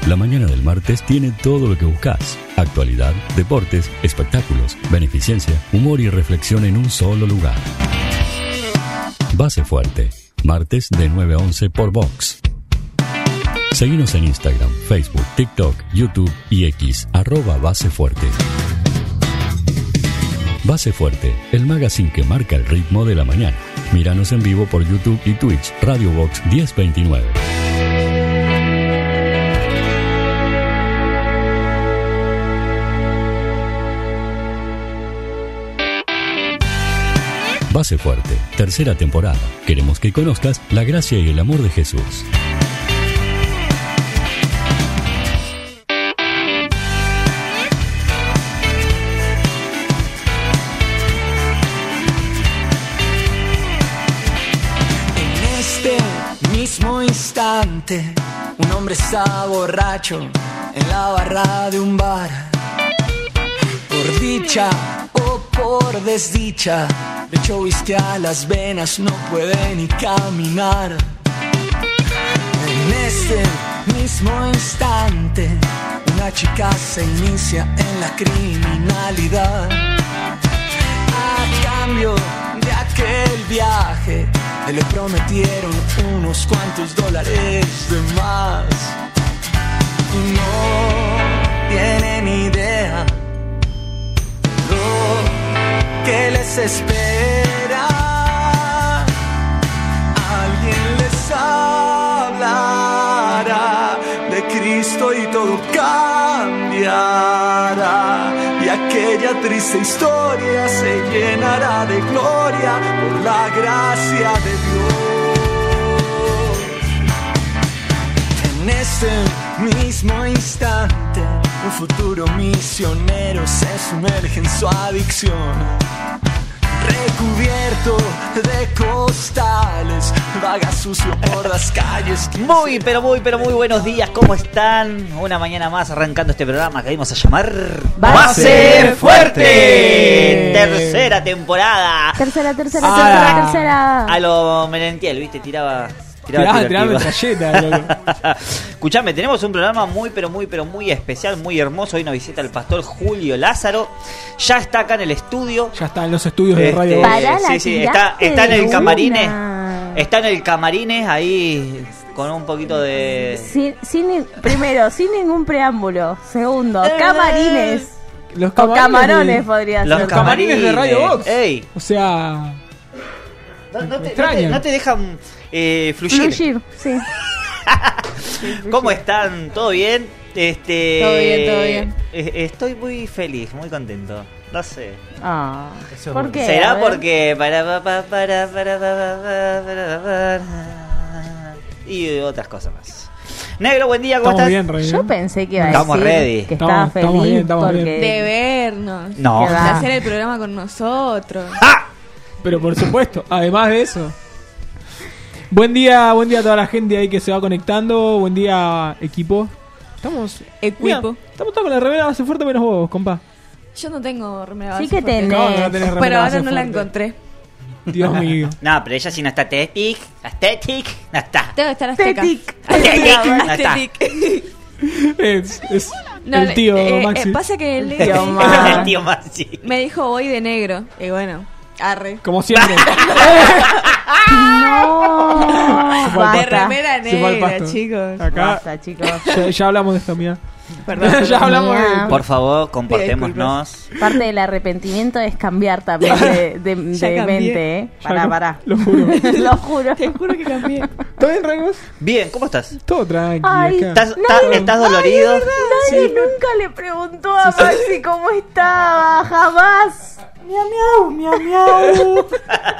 La mañana del martes tiene todo lo que buscas. Actualidad, deportes, espectáculos, beneficencia, humor y reflexión en un solo lugar. Base Fuerte, martes de 9 a 11 por Vox. Seguinos en Instagram, Facebook, TikTok, YouTube y X, @Base Fuerte. Base Fuerte, el magazine que marca el ritmo de la mañana. Míranos en vivo por YouTube y Twitch, Radio Vox 1029. Base Fuerte, tercera temporada. Queremos que conozcas la gracia y el amor de Jesús. En este mismo instante, un hombre está borracho en la barra de un bar. Por dicha o por desdicha, le echó whisky a las venas, no puede ni caminar. En este mismo instante, una chica se inicia en la criminalidad. A cambio de aquel viaje, le prometieron unos cuantos dólares de más. Y no tiene ni idea que les espera. Alguien les hablará de Cristo y todo cambiará, y aquella triste historia se llenará de gloria por la gracia de Dios. En ese mismo instante, un futuro misionero se sumerge en su adicción. Recubierto de costales, vaga sucio por las calles. Muy buenos días, ¿cómo están? Una mañana más arrancando este programa que vamos a llamar Base Fuerte. Tercera temporada. Tercera. A lo Merentiel, ¿viste? Tiraba metralleta, loco. Escuchame, tenemos un programa muy especial, muy hermoso. Hoy nos visita el pastor Julio Lázaro. Ya está acá en el estudio. Ya está en los estudios de Radio Vox. Sí, está en el camarines. Está en el camarines ahí con un poquito de... Primero, sin ningún preámbulo. Segundo, camarines. Los o camarones podría ser. Los camarines de Radio Vox. Ey. O sea... No te dejan fluir, sí. ¿Cómo están? ¿Todo bien? Todo bien. Estoy muy feliz, muy contento. No sé. ¿Por qué? ¿Será porque y otras cosas más? Negro, buen día, ¿cómo estás? Bien, Rey. Yo pensé que iba a Estamos decir ready. que estaba feliz estamos bien. De vernos. No. De hacer el programa con nosotros. ¡Ah! Pero por supuesto, además de eso. Buen día a toda la gente ahí que se va conectando. Buen día, equipo. Estamos todos con la remera Base Fuerte menos vos, compa. Yo no tengo remera Sí Base que Fuerte. tenés. ¿Cómo no tenés remera Pero Base ahora no la Fuerte? encontré. Dios mío. No, pero ella sí no está aesthetic, no está. Debe estar azteca. Aesthetic, no está. Es No, el tío Maxi. pasa que el El tío Maxi. me dijo voy de negro. Y bueno, arre. Como siempre. No. Se fue al De pasto. remera Se fue al negra, pasto. chicos. Acá Basta, chicos. ya hablamos de esto, mía. Perdón. Ya hablamos de esto. Por favor, comportémonos. Parte del arrepentimiento es cambiar también de Ya cambié. mente, ¿eh? Pará. Lo juro. Lo juro. Te juro que cambié. ¿Todo bien, Ramos? Bien, ¿cómo estás? Todo tranqui. Ay, acá. ¿Estás dolorido? Nadie nunca le preguntó a Maxi cómo estaba, jamás. Miau.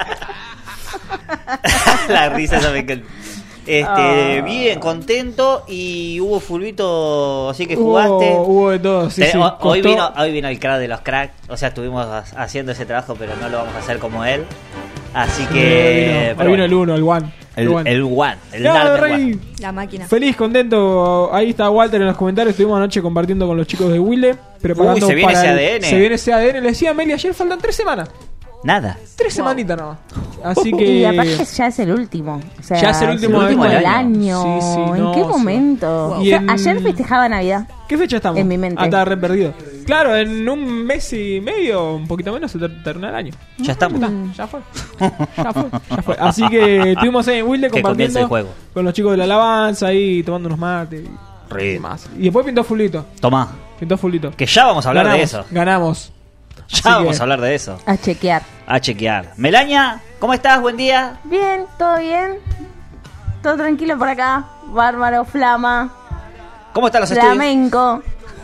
La risa esa me encanta. Bien, contento. Y hubo fulbito, así que jugaste. Hubo de todo, sí. Hoy Costó. vino el crack de los cracks. O sea, estuvimos haciendo ese trabajo, pero no lo vamos a hacer como él. Así que... Hoy vino el uno, el one. El one. El Claro, Dark Rey. One. La máquina. Feliz, contento. Ahí está Walter en los comentarios. Estuvimos anoche compartiendo con los chicos de Wille. Preparando se viene para ese ADN. Se viene ese ADN. Le decía a Meli ayer, faltan 3 semanas. Nada. 3 semanitas nomás. Así que... Y aparte ya es el último. O sea, Ya es el último del año. año. Sí, sí, ¿En no, qué o sea, momento? wow. O sea, Y en- ayer festejaba Navidad. ¿Qué fecha estamos? En mi mente. Ah, estaba re perdido. Claro, en un mes y medio, un poquito menos, se termina el año. Ya estamos. Ya fue. Ya fue. Así que estuvimos ahí en Wilde Que comience el compartiendo juego. con los chicos de la alabanza ahí, tomando unos mates y Re. demás. Y después pintó fulito. Tomá, Pintó fulito. que ya vamos a hablar de eso. Ganamos. Ya Así vamos que- a hablar de eso. A chequear. A chequear. Melania, ¿cómo estás? Buen día. Bien, todo bien. Todo tranquilo por acá. Bárbaro, flama, ¿Cómo están los estudios? flamenco,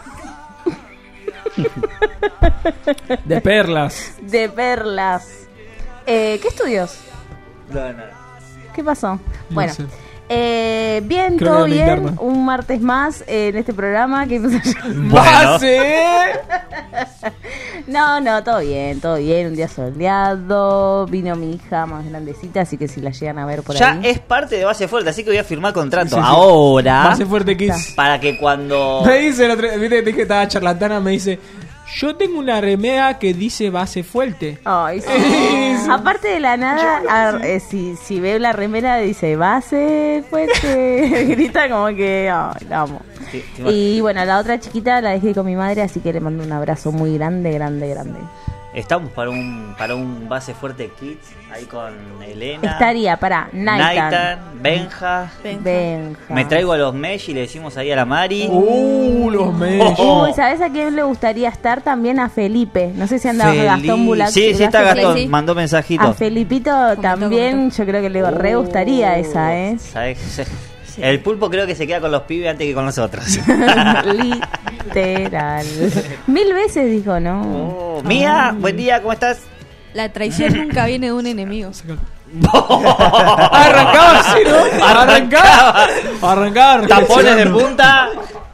De perlas. de perlas. ¿Qué estudios? No, no. ¿Qué pasó? Bueno, sé. bien, Creo todo que era bien. interna. Un martes más en este programa. ¿Qué pasó? Bueno. ¡Base! No, todo bien, todo bien. Un día soleado. Vino mi hija más grandecita, así que si la llegan a ver por Ya ahí. es parte de Base Fuerte, así que voy a firmar contrato Sí, sí, sí. ahora. Base fuerte Kiss. Para que cuando... Me dice el otro, viste que te dije que estaba charlatana, me dice, yo tengo una remera que dice base fuerte. Ay, sí. Aparte de la nada, si veo la remera dice base fuerte, grita como que la amo. Sí, sí, Y bueno, la otra chiquita la dejé con mi madre, así que le mando un abrazo muy grande. Estamos para un Base Fuerte Kids, ahí con Elena. Estaría para Naitan, Naitan, Benja. Benja. Me traigo a los Mesh y le decimos ahí a la Mari. Los medios. Uy, ¿sabes a quién le gustaría estar? También a Felipe. No sé si andaba Gastón Bulac. Sí, está Gastón, sí. mandó mensajito. A Felipito también, yo creo que le re gustaría esa, ¿eh? ¿Sabes? El pulpo creo que se queda con los pibes antes que con nosotros. Literal. 1000 veces dijo, ¿no? Oh, Mía, buen día, ¿cómo estás? La traición nunca viene de un enemigo. Arrancaba así, ¿no? Arrancaba. Tapones de reflexionando. punta.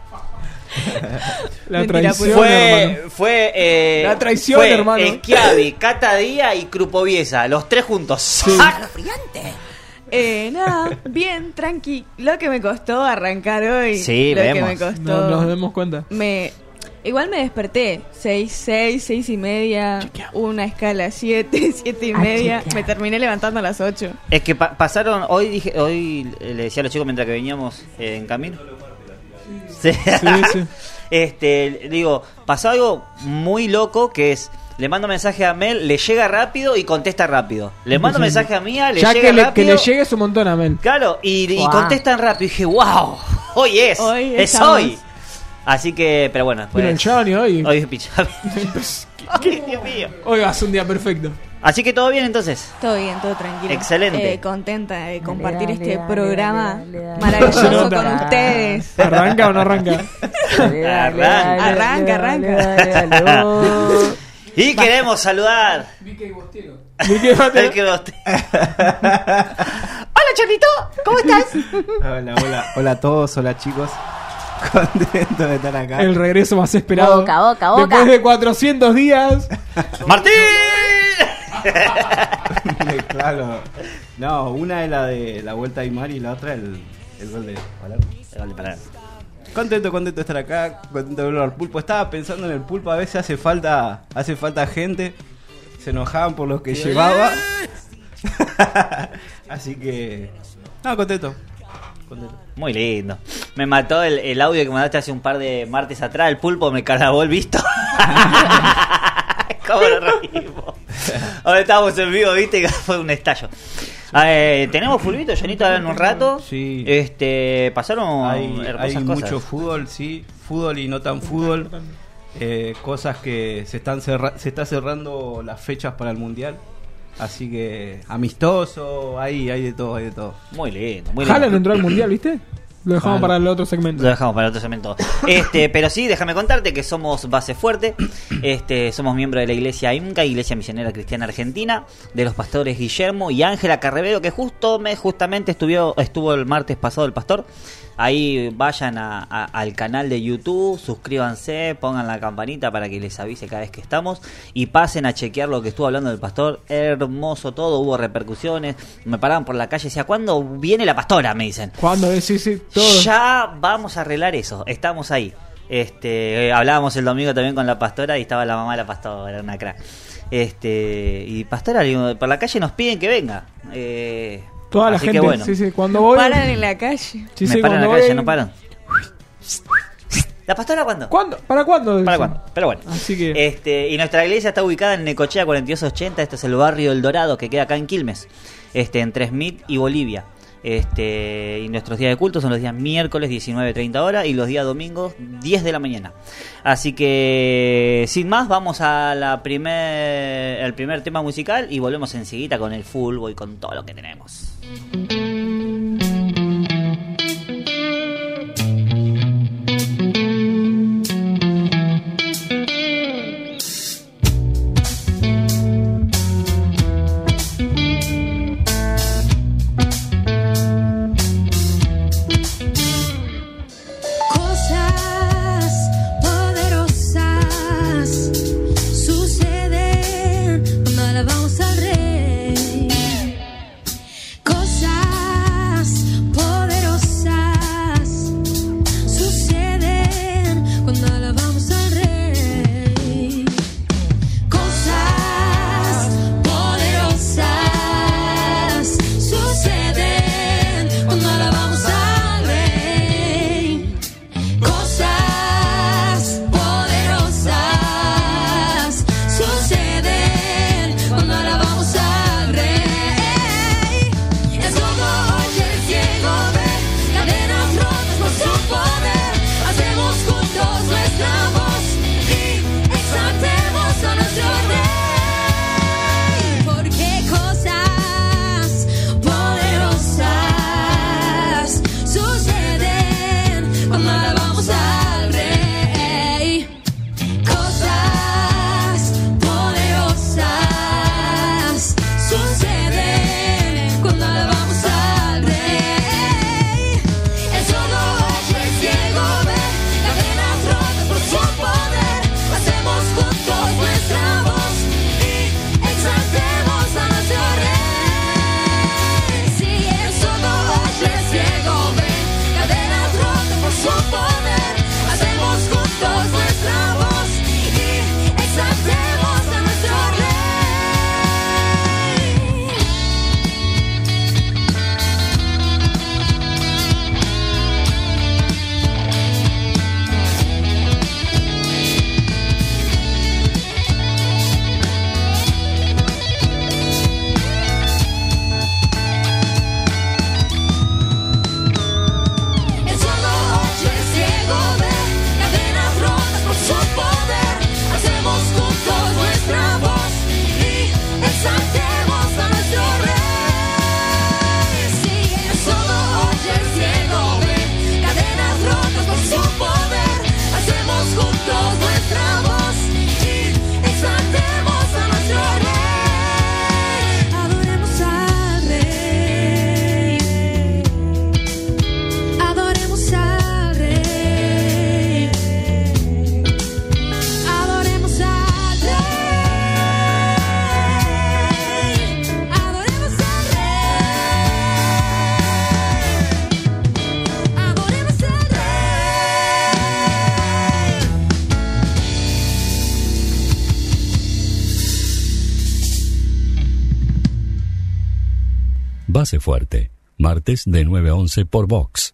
La Mentira, traición, hermano. Fue La traición, fue hermano. Schiavi, Cata Díaz y Crupoviesa, los tres juntos. Nada, bien, tranqui. Lo que me costó arrancar hoy. Sí, lo vemos. que me costó. No nos demos cuenta. Igual me desperté 6 y media, una escala 7, 7 y A media. chequear. Me terminé levantando a las 8. Es que pasaron, hoy le decía a los chicos mientras que veníamos en camino. Sí. Sí. Digo, pasó algo muy loco que es, le mando mensaje a Mel, le llega rápido y contesta rápido. Le mando mensaje a Mía, le Ya llega que rápido. le llegue su montón a Mel. Claro, y Wow. contestan rápido. Y dije, wow, hoy es estamos. hoy. Así que, pero bueno, Mira el Johnny hoy. hoy es pichami. Ay, Dios mío. Hoy va a ser un día perfecto. Así que todo bien entonces. Todo bien, todo tranquilo. Excelente. Contenta de compartir dale, este dale, programa dale. maravilloso Se nota. con ustedes. ¿Arranca o no arranca? Arranca. Y queremos saludar. Vicky El que los- Hola, Chorrito, ¿cómo estás? Hola a todos, hola chicos. Contento de estar acá. El regreso más esperado. Boca. Después de 400 días. ¡Martín! Claro. No, una es la de la vuelta de Aymar y la otra el gol de Palermo. Contento de estar acá, contento de verlo al pulpo. Estaba pensando en el pulpo, a veces hace falta gente. Se enojaban por lo que llevaba. Así que no, contento. Muy lindo. Me mató el audio que mandaste hace un par de martes atrás. El pulpo me cargó el visto. ¿Cómo lo reímos? Ahora estábamos en vivo, viste, que fue un estallo. Tenemos fulbito, Jonito, ahora en un rato. Sí. Pasaron Hay hermosas cosas. mucho fútbol, sí. Fútbol y no tan fútbol. Cosas que se está cerrando las fechas para el Mundial. Así que amistoso, hay de todo, Muy lindo, muy lindo. Haaland entró al mundial, ¿viste? Lo dejamos para el otro segmento. Lo dejamos para otro segmento. Pero sí, déjame contarte que somos Base Fuerte. Somos miembros de la Iglesia IMCA, Iglesia Misionera Cristiana Argentina, de los pastores Guillermo y Ángela Carrevedo, que justamente estuvo el martes pasado el pastor. Ahí vayan al canal de YouTube, suscríbanse, pongan la campanita para que les avise cada vez que estamos y pasen a chequear lo que estuvo hablando el pastor. Hermoso todo, hubo repercusiones. Me paraban por la calle y decía, ¿cuándo viene la pastora? Me dicen. ¿Cuándo? Sí, todo. Ya vamos a arreglar eso, estamos ahí. Hablábamos el domingo también con la pastora y estaba la mamá de la pastora, una crack. Y Pastoral, por la calle nos piden que venga. Toda la así gente, que bueno. sí, cuando voy... Paran en la calle. Sí, Me paran en la voy- calle, no paran. ¿La Pastora cuándo? ¿Para cuándo? ¿Para cuándo? Pero bueno. Así que... Y nuestra iglesia está ubicada en Necochea 4280. Este es el barrio El Dorado que queda acá en Quilmes. Entre Smith y Bolivia. Y nuestros días de culto son los días miércoles 19:30 horas y los días domingos 10 de la mañana. Así que sin más vamos a el primer tema musical y volvemos enseguida con el fútbol y con todo lo que tenemos. Base Fuerte, martes de 9 a 11 por Vox.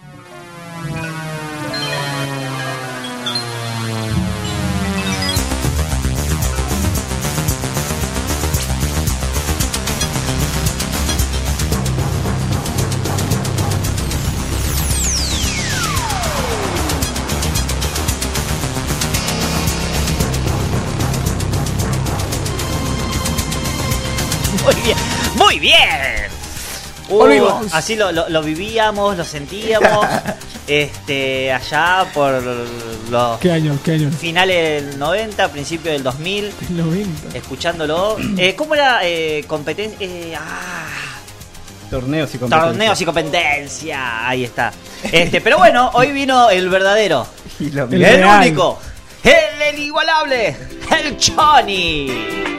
Muy bien, muy bien. Volvimos. Así lo vivíamos, lo sentíamos. Allá por los ¿Qué año? finales del 90, principios del 2000, 90. escuchándolo. ¿Cómo era competencia? Torneos y competencias. Torneos y competencia. Ahí está. Pero bueno, hoy vino el verdadero, Y lo El el real. único, el inigualable, el Choni.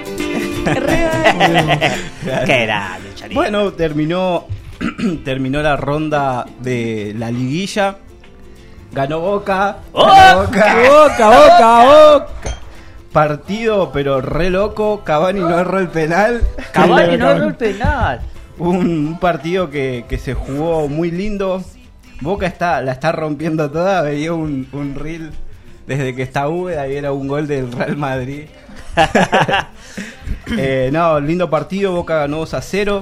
Qué grande, Choni. Bueno, terminó la ronda de la liguilla. Ganó Boca. ¡Oh! Ganó Boca. Boca. partido, pero re loco. Cavani no erró el penal. Cavani no erró el penal. Un partido que se jugó muy lindo. Boca la está rompiendo toda. Veía un reel desde que está Úbeda y era un gol del Real Madrid. No, lindo partido. Boca ganó 2-0.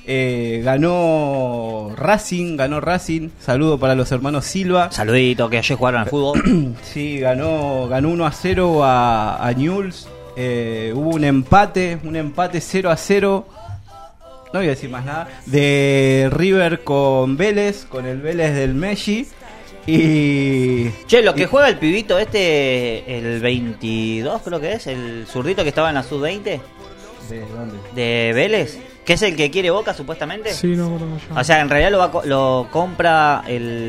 Ganó Racing. Saludo para los hermanos Silva. Saludito, que ayer jugaron al fútbol. Sí, ganó 1-0 a Newell's. Hubo un empate 0-0. No voy a decir más nada. De River con Vélez, con el Vélez del Messi. Y. Che, lo que juega el pibito el 22, creo que es, el zurdito que estaba en la sub-20. ¿De dónde? De Vélez, que es el que quiere Boca supuestamente. Sí, no me acuerdo yo. O sea, en realidad lo compra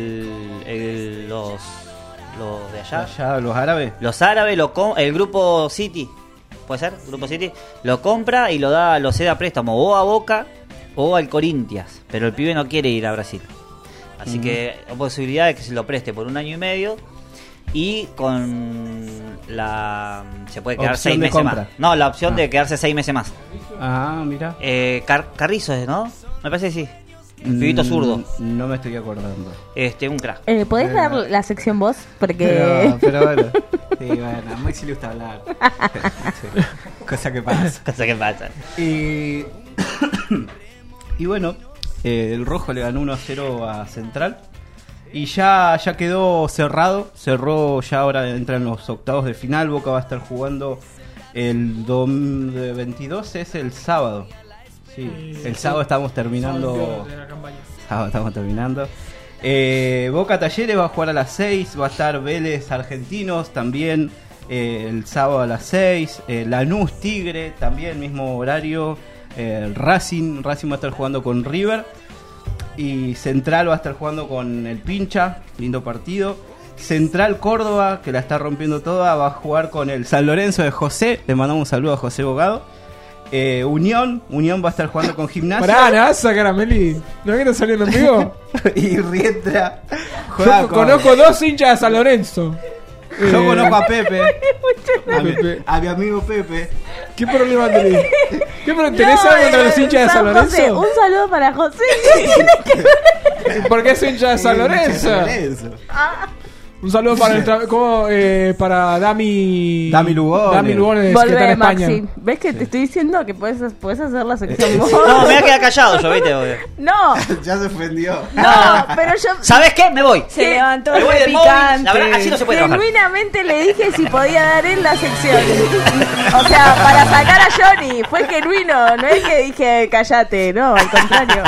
los de allá. Los árabes. Los árabes, el grupo City, ¿puede ser? Grupo City lo compra y lo cede a préstamo o a Boca o al Corinthians, pero el pibe no quiere ir a Brasil. Así que hay posibilidad de que se lo preste por 1 año y medio y con se puede quedar Opción 6 de meses compra. más. No, la opción de quedarse 6 meses más. Ah, mira. Carrizo, ¿no? Me parece que sí. El pibito zurdo. No me estoy acordando. Un crack. ¿Podés dar la sección vos? Porque... Pero bueno. Sí, bueno, a Maxi le gusta hablar. Sí, cosa que pasa. Y bueno, el Rojo le ganó 1-0 a Central. Y ya quedó cerró ya, ahora entran los octavos de final. Boca va a estar jugando el 22, es el sábado. Sí, el sábado estamos terminando. Boca Talleres va a jugar a las 6. Va a estar Vélez Argentinos también el sábado a las 6. Lanús Tigre también, mismo horario. Racing va a estar jugando con River. Y Central va a estar jugando con el Pincha. Lindo partido. Central Córdoba, que la está rompiendo toda, va a jugar con el San Lorenzo de José. Le mandamos un saludo a José Bogado. Unión va a estar jugando con Gimnasia. Pará, ¿la vas a sacar a Meli? ¿No que estás saliendo en vivo? Y Rientra Yo conozco 2 hinchas de San Lorenzo. Yo conozco a Pepe. A mi amigo Pepe. ¿Qué problema tenés? ¿Tenés algo contra los hinchas de San Lorenzo? José, un saludo para José. ¿Por qué es hincha de San Lorenzo? Un saludo para Dami Lugones, que está en España. Maxi. ¿Ves que te estoy diciendo que puedes hacer la sección vos? No, me voy a quedar callado yo, ¿viste? No. Ya se ofendió. No, pero yo... ¿Sabes qué? Me voy. Se levantó Me voy el del móvil. picante. La verdad, así no se puede trabajar. Genuinamente le dije si podía dar él la sección. O sea, para sacar a Johnny. Fue genuino. No es que dije cállate, no, al contrario.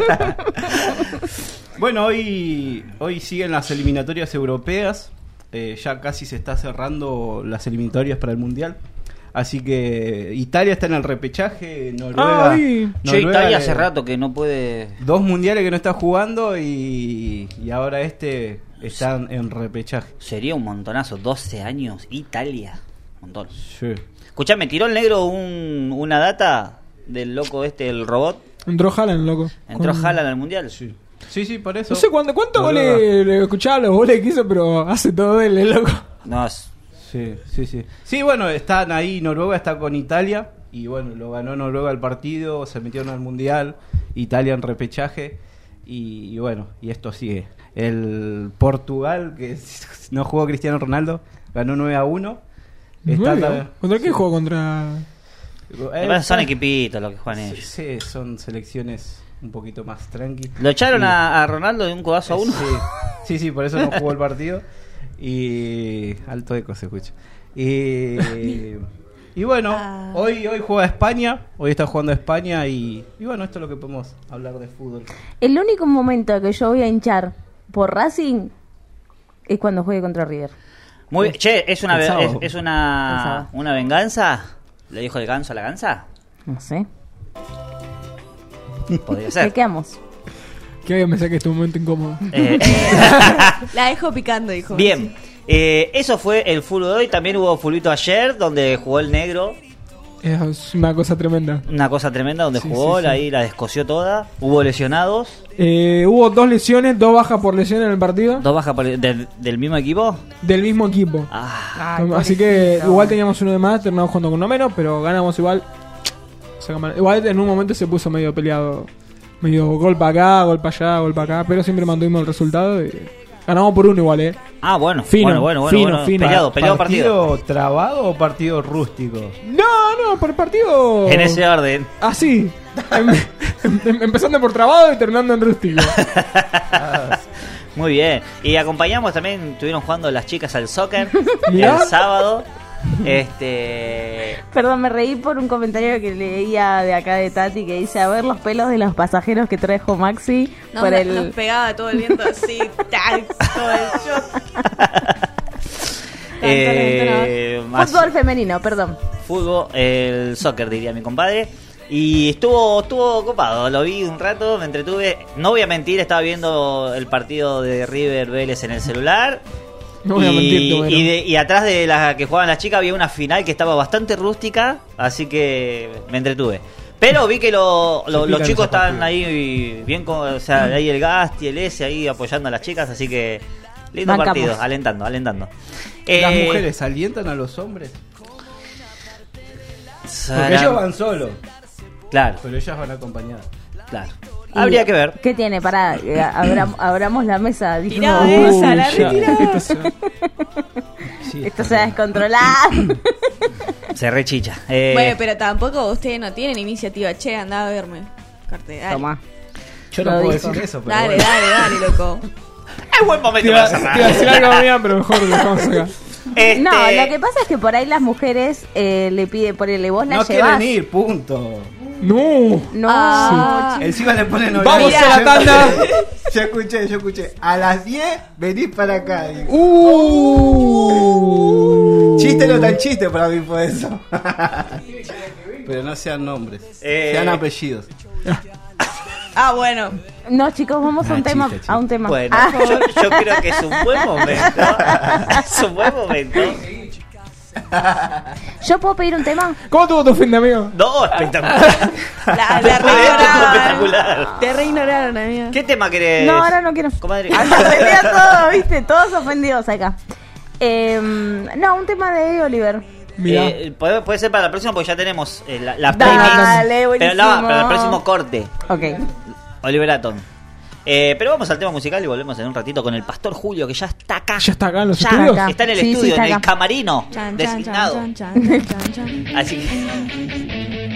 Bueno, hoy siguen las eliminatorias europeas. Ya casi se está cerrando las eliminatorias para el Mundial. Así que Italia está en el repechaje. Noruega Italia hace rato que no puede. 2 mundiales que no está jugando y ahora están en repechaje. Sería un montonazo. 12 años, Italia. Montón. Sí. Escuchá, me tiró el negro una data del loco el robot. Entró Haaland, loco. Entró Haaland al Mundial. Sí, por eso. No sé cuántos goles le escuchaba los goles que hizo, pero hace todo él, el loco. No, Sí. Sí, bueno, están ahí. Noruega está con Italia. Y bueno, lo ganó Noruega el partido. Se metieron al Mundial. Italia en repechaje. Y bueno, y esto sigue. El Portugal, que no jugó Cristiano Ronaldo, ganó 9-1. ¿Contra quién jugó? son equipitos los que juegan ellos. Sí, son selecciones un poquito más tranqui. ¿Lo echaron a Ronaldo de un codazo a uno? Sí, por eso no jugó el partido. Y alto eco se escucha. Y bueno, hoy juega España. Hoy está jugando España y bueno, esto es lo que podemos hablar de fútbol. El único momento que yo voy a hinchar por Racing es cuando juegue contra River. ¿Es una venganza? ¿Le dijo el ganso a la gansa? No sé. Podría ser. ¿Qué quedamos? Que me saque este momento incómodo. La dejo picando, dijo. Bien. Eso fue el fútbol de hoy. También hubo fulbito ayer, donde jugó el negro. Es una cosa tremenda. Una cosa tremenda donde Sí, jugó, sí, sí. ahí la descosió toda. Hubo lesionados. Hubo 2 lesiones, 2 bajas por lesión en el partido. 2 bajas del mismo equipo. Del mismo equipo. Ah, Ay, Así que pobrecito. igual teníamos uno de más, terminamos jugando con uno menos, pero ganamos igual. Igual en un momento se puso medio peleado. Medio gol para acá, gol para allá, gol para acá. Pero siempre mantuvimos el resultado y ganamos por 1 igual, bueno. Fino, Bueno. fino. Peleado partido. ¿Partido trabado o partido rústico? No, por partido. En ese orden. Así. Empezando por trabado y terminando en rústico. Muy bien. Y acompañamos también, estuvieron jugando las chicas al soccer Mirá. el sábado. Perdón, me reí por un comentario que leía de acá de Tati que dice: a ver los pelos de los pasajeros que trajo Maxi por Nos el... pegaba todo el viento así, todo el shot. Fútbol femenino, perdón. Fútbol, el soccer diría mi compadre. Y estuvo copado, lo vi un rato, me entretuve. No voy a mentir, estaba viendo el partido de River Vélez en el celular. No voy a mentir, bueno. Y atrás de la que jugaban las chicas había una final que estaba bastante rústica, así que me entretuve. Pero vi que los chicos estaban ahí bien, o sea, ahí el Gasti, el S ahí apoyando a las chicas, así que lindo Bancamos. partido, alentando. ¿Las mujeres alientan a los hombres? Porque ellos van solos, Claro, pero ellas van acompañadas. claro. Habría que ver. ¿Qué tiene? Pará, abramos la mesa. Dijo, Tirá esa, la ya, retirá. esto se va a descontrolar. Se rechicha. Bueno, pero tampoco ustedes no tienen iniciativa. Che, andá a verme. Corte, dale. Toma. Yo no Lo puedo dijo. decir eso, pero Dale, bueno. dale, loco. Es buen momento Te iba para cerrar. a decir algo mía, pero mejor lo dejamos acá. No, lo que pasa es que por ahí las mujeres le piden, ponele, vos la No llevas. quieren ir, punto. No. No. Ah, Encima le ponen horario. Vamos a la tanda. Yo escuché. A las 10 venís para acá. Digo. Chiste no tan chiste para mí fue eso. Pero no sean nombres, sean apellidos. bueno. No, chicos, vamos a un tema. chiste. A un tema. Bueno, Ah. yo creo que es un buen momento. Es un buen momento. ¿Yo puedo pedir un tema? ¿Cómo tuvo tu fin de amigo? No, espectacular. La Espectacular. Te reignoraron, amiga. ¿Qué tema querés? No, ahora no quiero. Comadre. Ofendía todo, ¿viste? Todos ofendidos acá. No, un tema de Oliver. Mira. Puede ser para la próxima porque ya tenemos la Dale, playlist. Pero buenísimo. para el próximo corte. Ok. Oliver Atom. Pero vamos al tema musical y volvemos en un ratito con el Pastor Julio que ya está acá. ¿Ya está acá en los Ya estudios? acá. está en el Sí, estudio, está en el acá. camarino Chan, chan, designado. chan, chan, chan, chan. Así que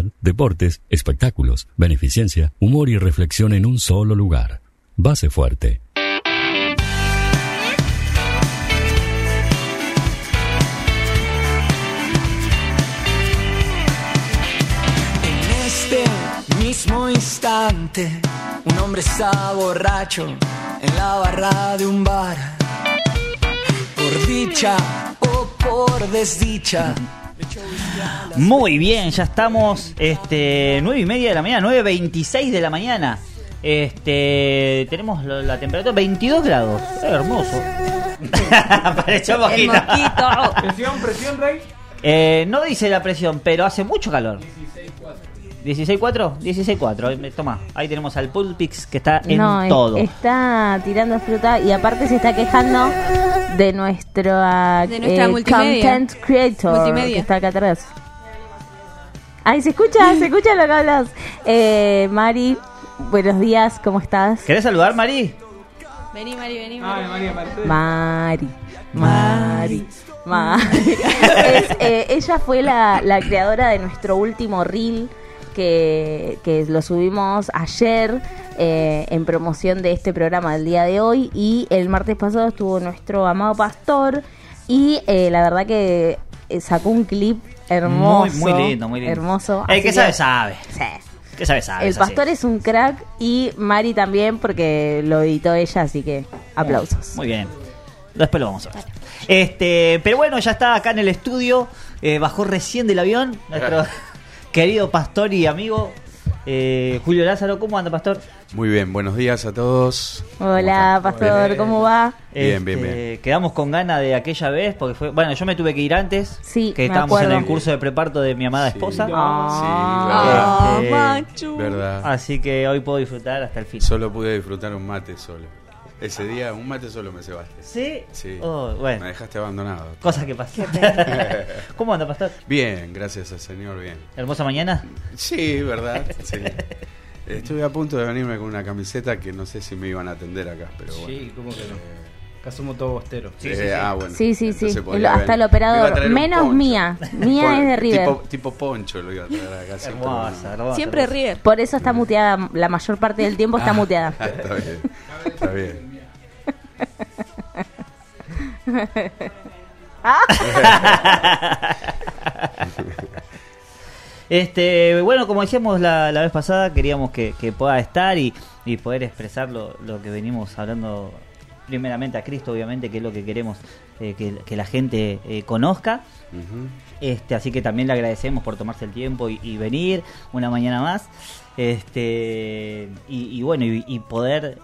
actualidad, deportes, espectáculos, beneficencia, humor y reflexión en un solo lugar. Base Fuerte. En este mismo instante, un hombre está borracho en la barra de un bar. Por dicha o por desdicha. Muy bien, ya estamos 9:30 de la mañana, 9:26 de la mañana. Tenemos la temperatura 22 grados. Hermoso. Pareció El mosquito. mosquito. Presión, Rey. No dice la presión, pero hace mucho calor. 16.4. 16.4. Toma, ahí tenemos al Pulpix que está en todo. Está tirando fruta y aparte se está quejando de nuestra multimedia. content creator Multimedia. que está acá atrás. Ay, se escucha lo que hablas. Mari, buenos días, ¿cómo estás? ¿Querés saludar, Mari? Vení, Mari, vení, Ay, Mari. Mari. Ella fue la creadora de nuestro último reel que lo subimos ayer en promoción de este programa del día de hoy, y el martes pasado estuvo nuestro amado pastor y la verdad que sacó un clip hermoso. Muy lindo, muy lindo. Hermoso. El que Así sabe. Sí. ¿Qué sabe? El pastor es un crack y Mari también porque lo editó ella, así que aplausos. Muy bien. Después lo vamos a ver. Pero bueno, ya está acá en el estudio. Bajó recién del avión nuestro querido pastor y amigo Julio Lázaro. ¿Cómo anda, pastor? Muy bien, buenos días a todos. Hola, pastor, ¿cómo va? Bien. Quedamos con ganas de aquella vez porque fue. Bueno, yo me tuve que ir antes. Sí, que me estábamos en acuerdo. el curso de preparto de mi amada esposa. Ah, Este, macho. Verdad. Así que hoy puedo disfrutar hasta el fin. Solo pude disfrutar un mate solo. Ese día un mate solo me cebaste. ¿Sí? Sí. Oh, bueno. Me dejaste abandonado. Cosa que pasa. ¿Cómo anda, pastor? Bien, gracias al Señor, bien. ¿Hermosa mañana? Sí, ¿verdad? Sí. Estuve a punto de venirme con una camiseta que no sé si me iban a atender acá, pero bueno. Sí, ¿cómo que no? Acá somos todos bosteros. Bueno. Sí. Entonces podía Hasta el venir. Me iba a operador. traer un Menos poncho. mía. Mía es de River. Tipo poncho lo iba a traer acá. siempre, Hermosa. Siempre River. Por eso está muteada. La mayor parte del tiempo está muteada. Está bien. Está bien. Bueno, como decíamos la vez pasada, queríamos que pueda estar y poder expresar lo que venimos hablando, primeramente a Cristo, obviamente, que es lo que queremos que la gente conozca. Ujú. Así que también le agradecemos por tomarse el tiempo y venir una mañana más. Y bueno, y poder...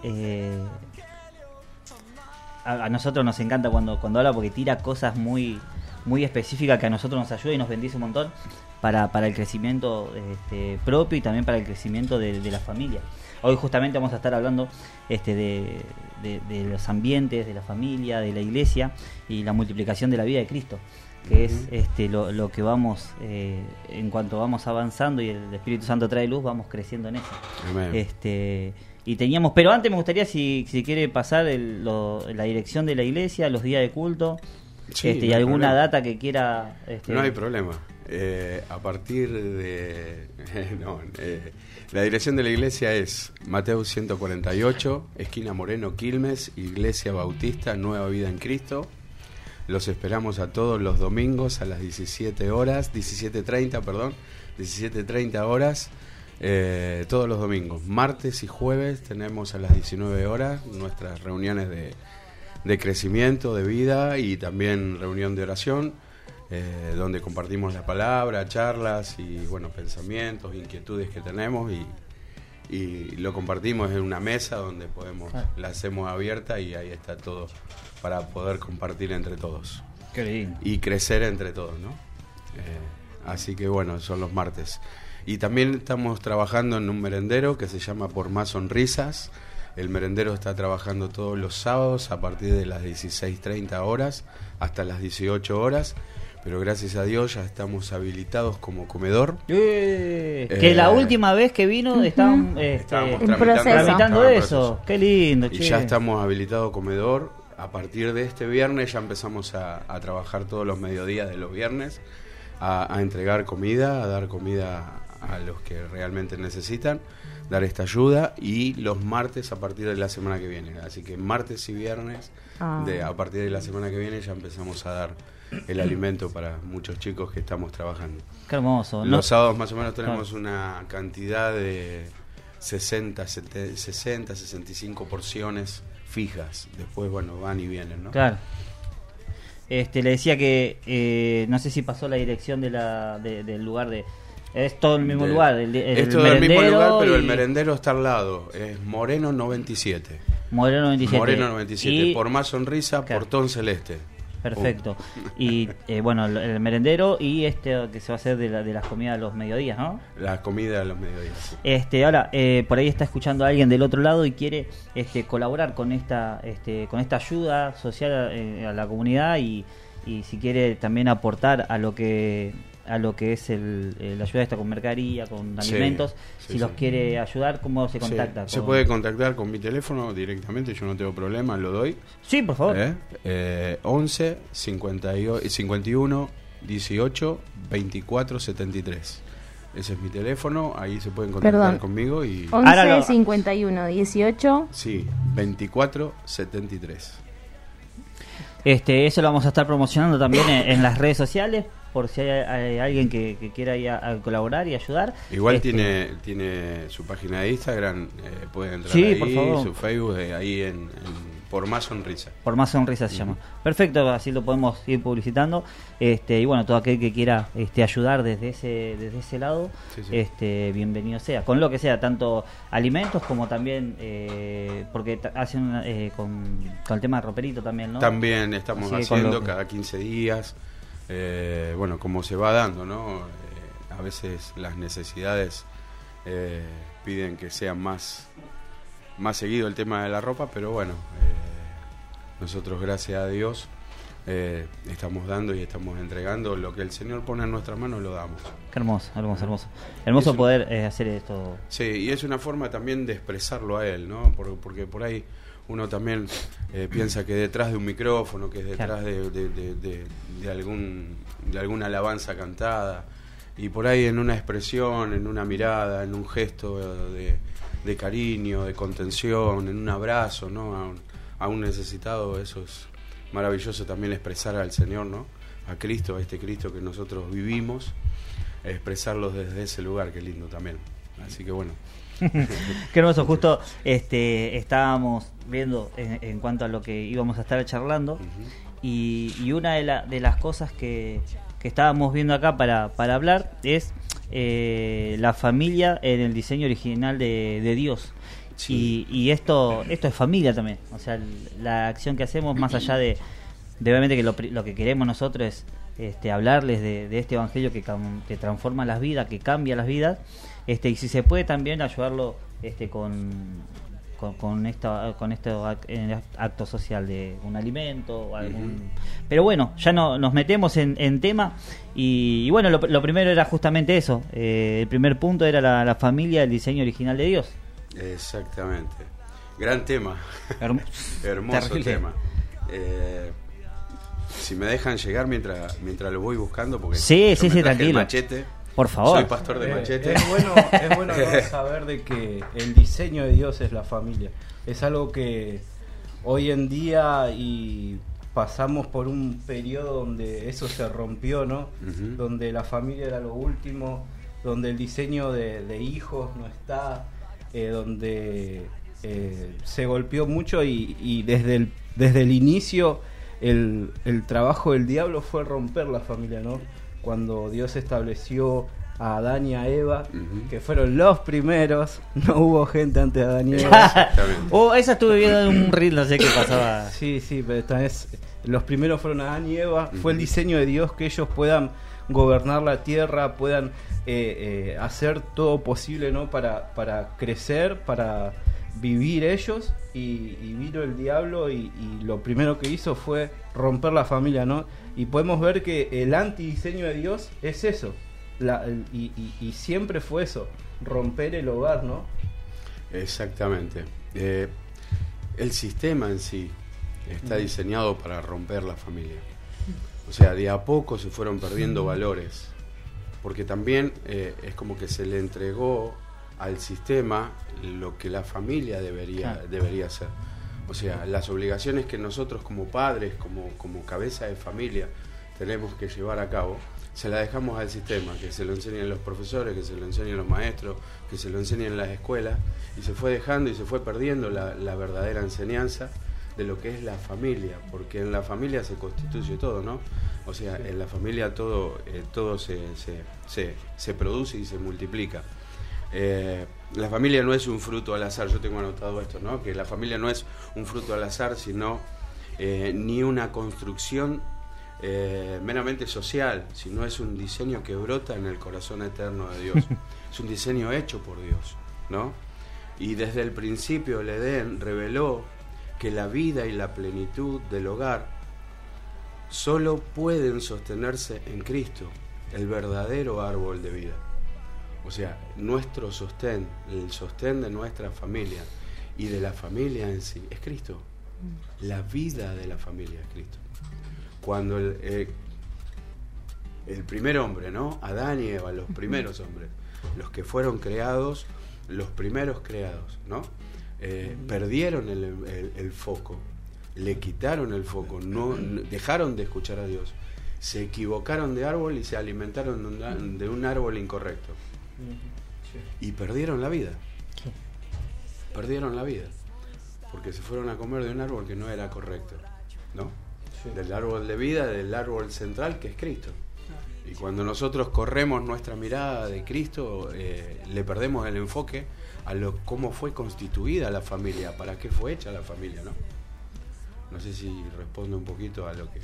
A nosotros nos encanta cuando habla porque tira cosas muy específicas que a nosotros nos ayuda y nos bendice un montón para el crecimiento propio y también para el crecimiento de la familia. Hoy justamente vamos a estar hablando de los ambientes, de la familia, de la iglesia y la multiplicación de la vida de Cristo, que es lo que vamos, en cuanto vamos avanzando y el Espíritu Santo trae luz, vamos creciendo en eso. Amén. Y teníamos, pero antes me gustaría si quiere pasar la dirección de la iglesia, los días de culto, Sí, y no hay alguna problema. data que quiera. No hay problema. A partir de... la dirección de la iglesia es Mateo 148, esquina Moreno, Quilmes, Iglesia Bautista, Nueva Vida en Cristo. Los esperamos a todos los domingos a las 17:30 horas. Todos los domingos, martes y jueves tenemos a las 19 horas nuestras reuniones de crecimiento, de vida y también reunión de oración, donde compartimos la palabra, charlas y pensamientos, inquietudes que tenemos y lo compartimos en una mesa donde la hacemos abierta y ahí está todo para poder compartir entre todos. Qué lindo. Y crecer entre todos, ¿no? Así que son los martes. Y también estamos trabajando en un merendero que se llama Por Más Sonrisas. El merendero está trabajando todos los sábados a partir de las 16:30 horas hasta las 18 horas. Pero gracias a Dios ya estamos habilitados como comedor. Que la última vez que vino estábamos tramitando eso. Qué lindo, y ya estamos habilitados comedor. A partir de este viernes ya empezamos a trabajar todos los mediodías de los viernes, a entregar comida, a dar comida a los que realmente necesitan, dar esta ayuda, y los martes a partir de la semana que viene. Así que martes y viernes, a partir de la semana que viene, ya empezamos a dar el alimento para muchos chicos que estamos trabajando. Qué hermoso. Los sábados más o menos tenemos una cantidad de 65 porciones fijas. Después, bueno, van y vienen, ¿no? Claro. Le decía que no sé si pasó la dirección del lugar de... Es todo el mismo lugar. Es todo el mismo lugar, pero el merendero está al lado. Es Moreno 97. Moreno 97. Por Más Sonrisa, claro. Portón Celeste. Perfecto. Y bueno, el merendero y que se va a hacer de las comidas de los mediodías, ¿no? La comida de los mediodías, sí. Ahora, por ahí está escuchando a alguien del otro lado y quiere colaborar con esta ayuda social a la comunidad y si quiere también aportar a lo que es la ayuda esta con mercadería, con alimentos, si los quiere ayudar, ¿cómo se contacta? Se puede contactar con mi teléfono directamente, yo no tengo problema, lo doy. Sí, por favor. 11 51 18 24 73. Ese es mi teléfono, ahí se pueden contactar conmigo. 11 51 18 Sí, 24 73. Eso lo vamos a estar promocionando también en las redes sociales, por si hay alguien que quiera ir a colaborar y ayudar. Igual tiene su página de Instagram, pueden entrar ahí, por favor. Su Facebook, ahí en Por Más Sonrisa. Por Más Sonrisa se llama. Perfecto, así lo podemos ir publicitando. Y bueno, todo aquel que quiera ayudar desde ese lado, bienvenido sea. Con lo que sea, tanto alimentos como también, porque hacen con el tema de roperito también, ¿no? También estamos haciendo cada 15 días. Bueno, como se va dando, ¿no? A veces las necesidades piden que sea más seguido el tema de la ropa, pero bueno, nosotros, gracias a Dios, estamos dando y estamos entregando lo que el Señor pone en nuestras manos, lo damos. Qué hermoso poder hacer esto. Sí, y es una forma también de expresarlo a Él, ¿no? Porque por ahí uno también piensa que detrás de un micrófono, que es detrás de alguna alabanza cantada, y por ahí en una expresión, en una mirada, en un gesto de cariño, de contención, en un abrazo, ¿no? A un necesitado, eso es maravilloso también, expresar al Señor, ¿no? A Cristo, a este Cristo que nosotros vivimos, expresarlo desde ese lugar, qué lindo también. Así que bueno. Qué hermoso, justo estábamos viendo en cuanto a lo que íbamos a estar charlando, y una de las cosas que estábamos viendo acá para hablar es la familia en el diseño original de Dios. Sí. Y esto es familia también, o sea, la acción que hacemos, más allá de obviamente que lo que queremos nosotros es hablarles de este evangelio que transforma las vidas, que cambia las vidas, y si se puede también ayudarlo con este acto social de un alimento o algún... Pero bueno, ya nos metemos en tema, y bueno, lo primero era justamente eso, el primer punto era la familia, el diseño original de Dios. Exactamente, gran tema. Hermoso terrible tema. Si me dejan llegar mientras lo voy buscando, porque sí, tranquilo. El machete. Por favor. Soy pastor de machete. Es bueno saber de que el diseño de Dios es la familia. Es algo que hoy en día y pasamos por un periodo donde eso se rompió, ¿no? Donde la familia era lo último, donde el diseño de hijos no está, donde se golpeó mucho y desde el inicio el trabajo del diablo fue romper la familia, ¿no? Cuando Dios estableció a Adán y a Eva, que fueron los primeros, no hubo gente antes de Adán y Eva. Esa estuve viendo en un reel, no sé qué pasaba. Sí, pero esta vez los primeros fueron Adán y Eva. Fue el diseño de Dios que ellos puedan gobernar la tierra, puedan hacer todo posible, ¿no? Para crecer, para vivir ellos, y vino el diablo y lo primero que hizo fue romper la familia, ¿no? Y podemos ver que el antidiseño de Dios es eso, y siempre fue eso, romper el hogar, ¿no? Exactamente. El sistema en sí está diseñado para romper la familia. O sea, de a poco se fueron perdiendo valores. porque también es como que se le entregó al sistema lo que la familia debería hacer. O sea, las obligaciones que nosotros como padres, como cabeza de familia, tenemos que llevar a cabo, se la dejamos al sistema, que se lo enseñen los profesores, que se lo enseñen los maestros, que se lo enseñen en las escuelas, y se fue dejando y se fue perdiendo la verdadera enseñanza de lo que es la familia, porque en la familia se constituye todo, ¿no? O sea, en la familia todo se produce y se multiplica. La familia no es un fruto al azar, yo tengo anotado esto, ¿no? Que la familia no es un fruto al azar, sino ni una construcción meramente social, sino es un diseño que brota en el corazón eterno de Dios. Es un diseño hecho por Dios, ¿no? Y desde el principio el Edén reveló que la vida y la plenitud del hogar solo pueden sostenerse en Cristo, el verdadero árbol de vida. O sea, nuestro sostén, el sostén de nuestra familia y de la familia en sí, es Cristo. La vida de la familia es Cristo. Cuando el primer hombre, ¿no? Adán y Eva, los primeros hombres, los que fueron creados, los primeros creados, ¿no? Perdieron el foco, le quitaron el foco, no dejaron de escuchar a Dios, se equivocaron de árbol y se alimentaron de un árbol incorrecto. Y perdieron la vida. Perdieron la vida porque se fueron a comer de un árbol que no era correcto, ¿no? Del árbol de vida, del árbol central que es Cristo. Y cuando nosotros corremos nuestra mirada de Cristo, le perdemos el enfoque a cómo fue constituida la familia, para qué fue hecha la familia, ¿no? No sé si responde un poquito a lo que...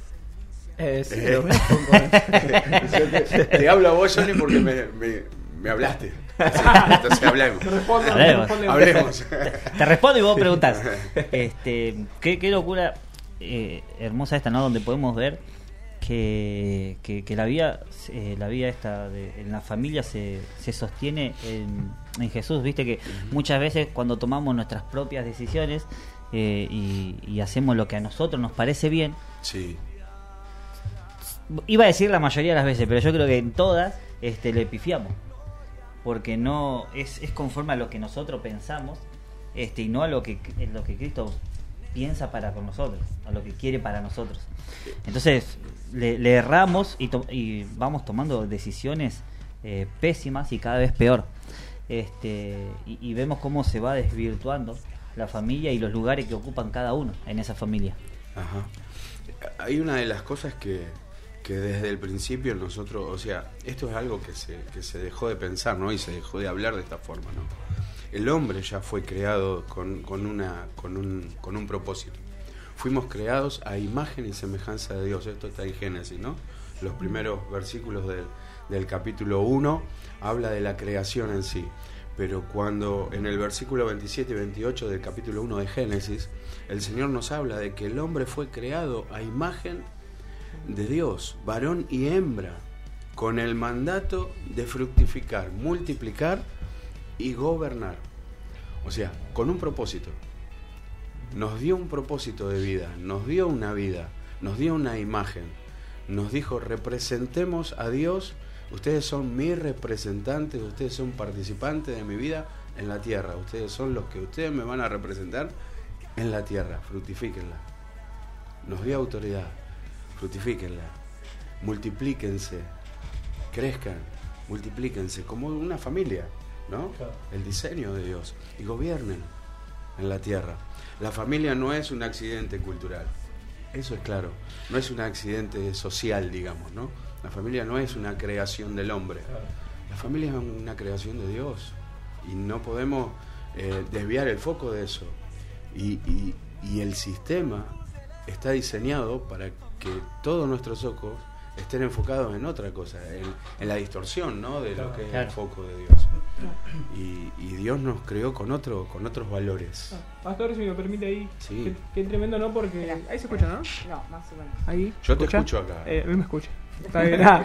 Te hablo a vos, Johnny, porque me hablaste. Entonces hablemos. Hablemos. Te respondo y vos preguntás. Qué locura hermosa esta, ¿no? Donde podemos ver que la vida esta en la familia se sostiene en Jesús. Viste que muchas veces cuando tomamos nuestras propias decisiones y hacemos lo que a nosotros nos parece bien, sí. Iba a decir la mayoría de las veces, pero yo creo que en todas le pifiamos, porque no es conforme a lo que nosotros pensamos y no a lo que Cristo piensa para con nosotros, a lo que quiere para nosotros. Entonces le erramos y vamos tomando decisiones pésimas y cada vez peor. Y vemos cómo se va desvirtuando la familia y los lugares que ocupan cada uno en esa familia. Ajá. Hay una de las cosas que desde el principio nosotros, o sea, esto es algo que se dejó de pensar, ¿no? Y se dejó de hablar de esta forma, ¿no? El hombre ya fue creado con un propósito. Fuimos creados a imagen y semejanza de Dios. Esto está en Génesis, ¿no? Los primeros versículos del capítulo 1 habla de la creación en sí. Pero cuando en el versículo 27 y 28 del capítulo 1 de Génesis, el Señor nos habla de que el hombre fue creado a imagen de Dios, varón y hembra, con el mandato de fructificar, multiplicar y gobernar. O sea, con un propósito. Nos dio un propósito de vida, nos dio una vida, nos dio una imagen. Nos dijo, representemos a Dios, ustedes son mis representantes, ustedes son participantes de mi vida en la tierra, ustedes son los que ustedes me van a representar en la tierra, fructifíquenla. Nos dio autoridad, fructifíquenla, multiplíquense, crezcan, multiplíquense como una familia, ¿no? Claro. El diseño de Dios, y gobiernen en la tierra. La familia no es un accidente cultural, eso es claro, no es un accidente social, digamos, ¿no? La familia no es una creación del hombre, claro. La familia es una creación de Dios y no podemos desviar el foco de eso. Y el sistema está diseñado para que todos nuestros ojos estén enfocados en otra cosa, en la distorsión, ¿no? De lo que es el foco de Dios. Y Dios nos creó con otros valores. Pastor, si me permite ahí, sí. Qué tremendo, ¿no? Porque ahí se escucha, ¿no? No, más o menos. Ahí. Yo te escucho acá. Él me escucha. Está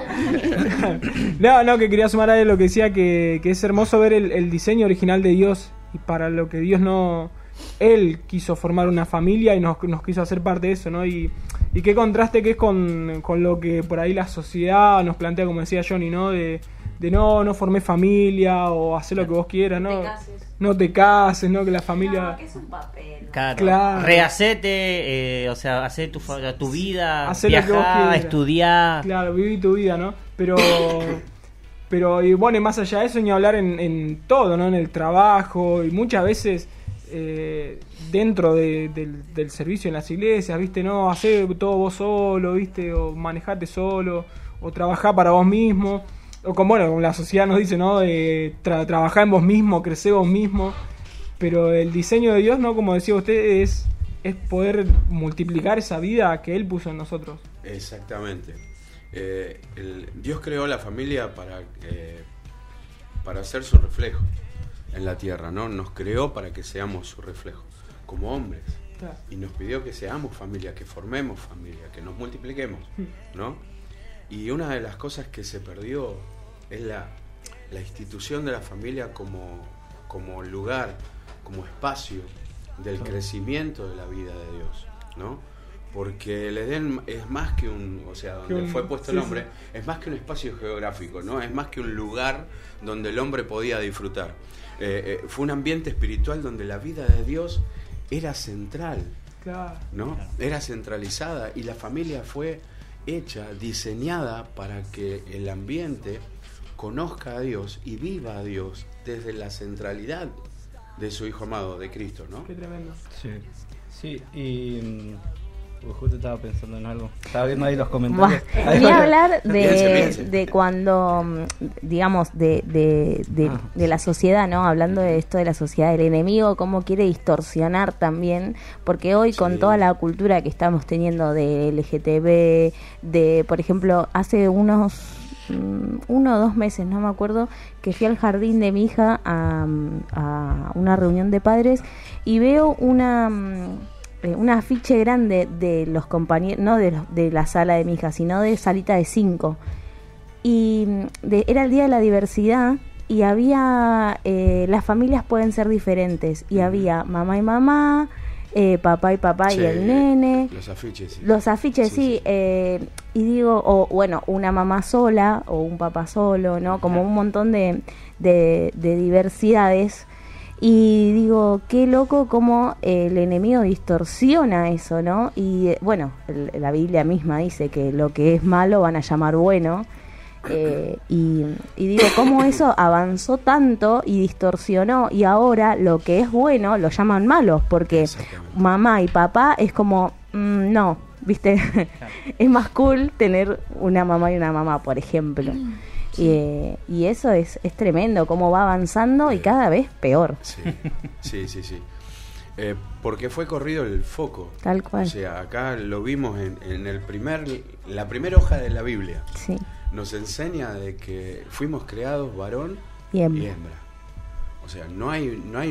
bien. No, que quería sumar a lo que decía que es hermoso ver el diseño original de Dios y para lo que Dios no... Él quiso formar una familia y nos quiso hacer parte de eso, ¿no? Y Y qué contraste que es con lo que por ahí la sociedad nos plantea, como decía Johnny, ¿no? De no formé familia o hacer lo que vos quieras, ¿no? No te cases, ¿no? Que la familia... No, que es un papel. Claro. Rehacete, o sea, hacer tu vida, hacer lo que vos viajar, quieras. estudiar. Claro, viví tu vida, ¿no? Pero y bueno, más allá de eso, ni hablar en todo, ¿no? En el trabajo y muchas veces dentro del servicio en las iglesias, ¿viste? No, hacer todo vos solo, ¿viste? O manejate solo, o trabajar para vos mismo. O como la sociedad nos dice, ¿no? Trabajar en vos mismo, crecer vos mismo. Pero el diseño de Dios, ¿no? Como decía usted, es poder multiplicar esa vida que Él puso en nosotros. Exactamente. Dios creó la familia para ser su reflejo en la tierra, ¿no? Nos creó para que seamos su reflejo, como hombres. Claro. Y nos pidió que seamos familia, que formemos familia, que nos multipliquemos, ¿no? Y una de las cosas que se perdió es la institución de la familia como lugar, como espacio del crecimiento de la vida de Dios, ¿no? Porque el Edén es más que donde fue puesto el hombre, es más que un espacio geográfico, ¿no? Es más que un lugar donde el hombre podía disfrutar. Fue un ambiente espiritual donde la vida de Dios era central, ¿no? Era centralizada, y la familia fue hecha, diseñada para que el ambiente conozca a Dios y viva a Dios desde la centralidad de su Hijo amado, de Cristo, ¿no? Qué tremendo. Sí, y justo estaba pensando en algo. Estaba viendo ahí los comentarios. Ni hablar Piense. de cuando, digamos, de la sociedad, ¿no? Hablando de esto de la sociedad, el enemigo, cómo quiere distorsionar también, porque hoy con toda la cultura que estamos teniendo de LGTB, por ejemplo, hace uno o 2 meses, no me acuerdo, que fui al jardín de mi hija a una reunión de padres y veo un afiche grande de los compañeros, no de la sala de mi hija, sino de salita de 5. Y era el Día de la Diversidad y había, las familias pueden ser diferentes. Y había mamá y mamá, papá y papá y el nene. Los afiches, sí. Y digo, o bueno, una mamá sola o un papá solo, ¿no? Como un montón de diversidades. Y digo, qué loco cómo el enemigo distorsiona eso, ¿no? Y bueno, la Biblia misma dice que lo que es malo van a llamar bueno. Y digo, cómo eso avanzó tanto y distorsionó, y ahora lo que es bueno lo llaman malos, porque mamá y papá es como, no, ¿viste? Es más cool tener una mamá y una mamá, por ejemplo. Y eso es tremendo, cómo va avanzando y cada vez peor. Sí. Porque fue corrido el foco. Tal cual. O sea, acá lo vimos en la primera hoja de la Biblia. Sí. Nos enseña de que fuimos creados varón y hembra. O sea, no hay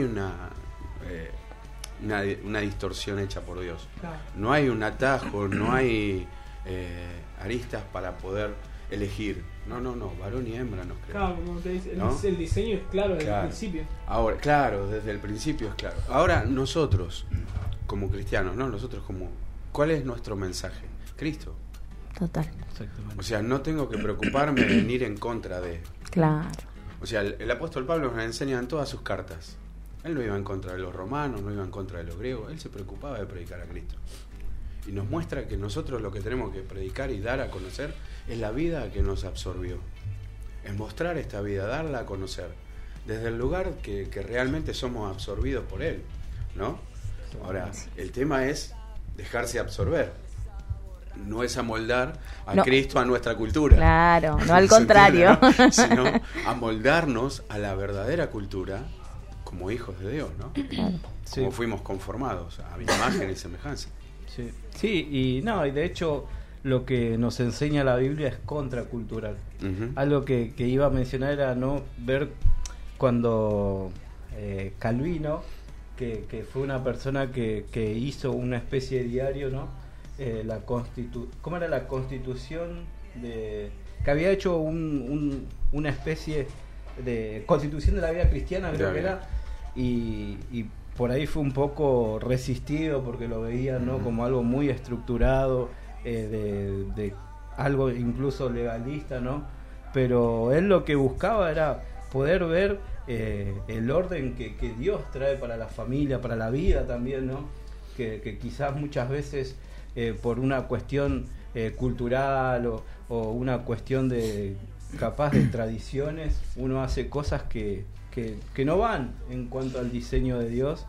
una distorsión hecha por Dios. Claro. No hay un atajo, no hay aristas para poder elegir. No, varón y hembra nos crearon. Claro, como te dice, ¿no? el diseño es claro desde el principio. Ahora, claro, desde el principio es claro. Ahora nosotros, como cristianos, ¿no? ¿Cuál es nuestro mensaje? Cristo. Total. O sea, no tengo que preocuparme de ir en contra de. Claro. O sea, el apóstol Pablo nos enseña en todas sus cartas. Él no iba en contra de los romanos, no iba en contra de los griegos. Él se preocupaba de predicar a Cristo. Y nos muestra que nosotros lo que tenemos que predicar y dar a conocer es la vida que nos absorbió. Es mostrar esta vida, darla a conocer. Desde el lugar que realmente somos absorbidos por Él, ¿no? Ahora, el tema es dejarse absorber. No es amoldar a Cristo a nuestra cultura. Claro, no al contrario. ¿No? Sino amoldarnos a la verdadera cultura como hijos de Dios, ¿no? Claro. Como fuimos conformados a mi imagen y semejanza. Sí, y de hecho lo que nos enseña la Biblia es contracultural. Algo que iba a mencionar era no ver cuando Calvino, que fue una persona que hizo una especie de diario, ¿no? ¿Cómo era la constitución que había hecho una especie de constitución de la vida cristiana, creo que era, y por ahí fue un poco resistido porque lo veían, ¿no? Como algo muy estructurado de algo incluso legalista, ¿no? Pero él lo que buscaba era poder ver el orden que Dios trae para la familia, para la vida también, ¿no? Que quizás muchas veces por una cuestión cultural o una cuestión de capaz de tradiciones, uno hace cosas que no van en cuanto al diseño de Dios,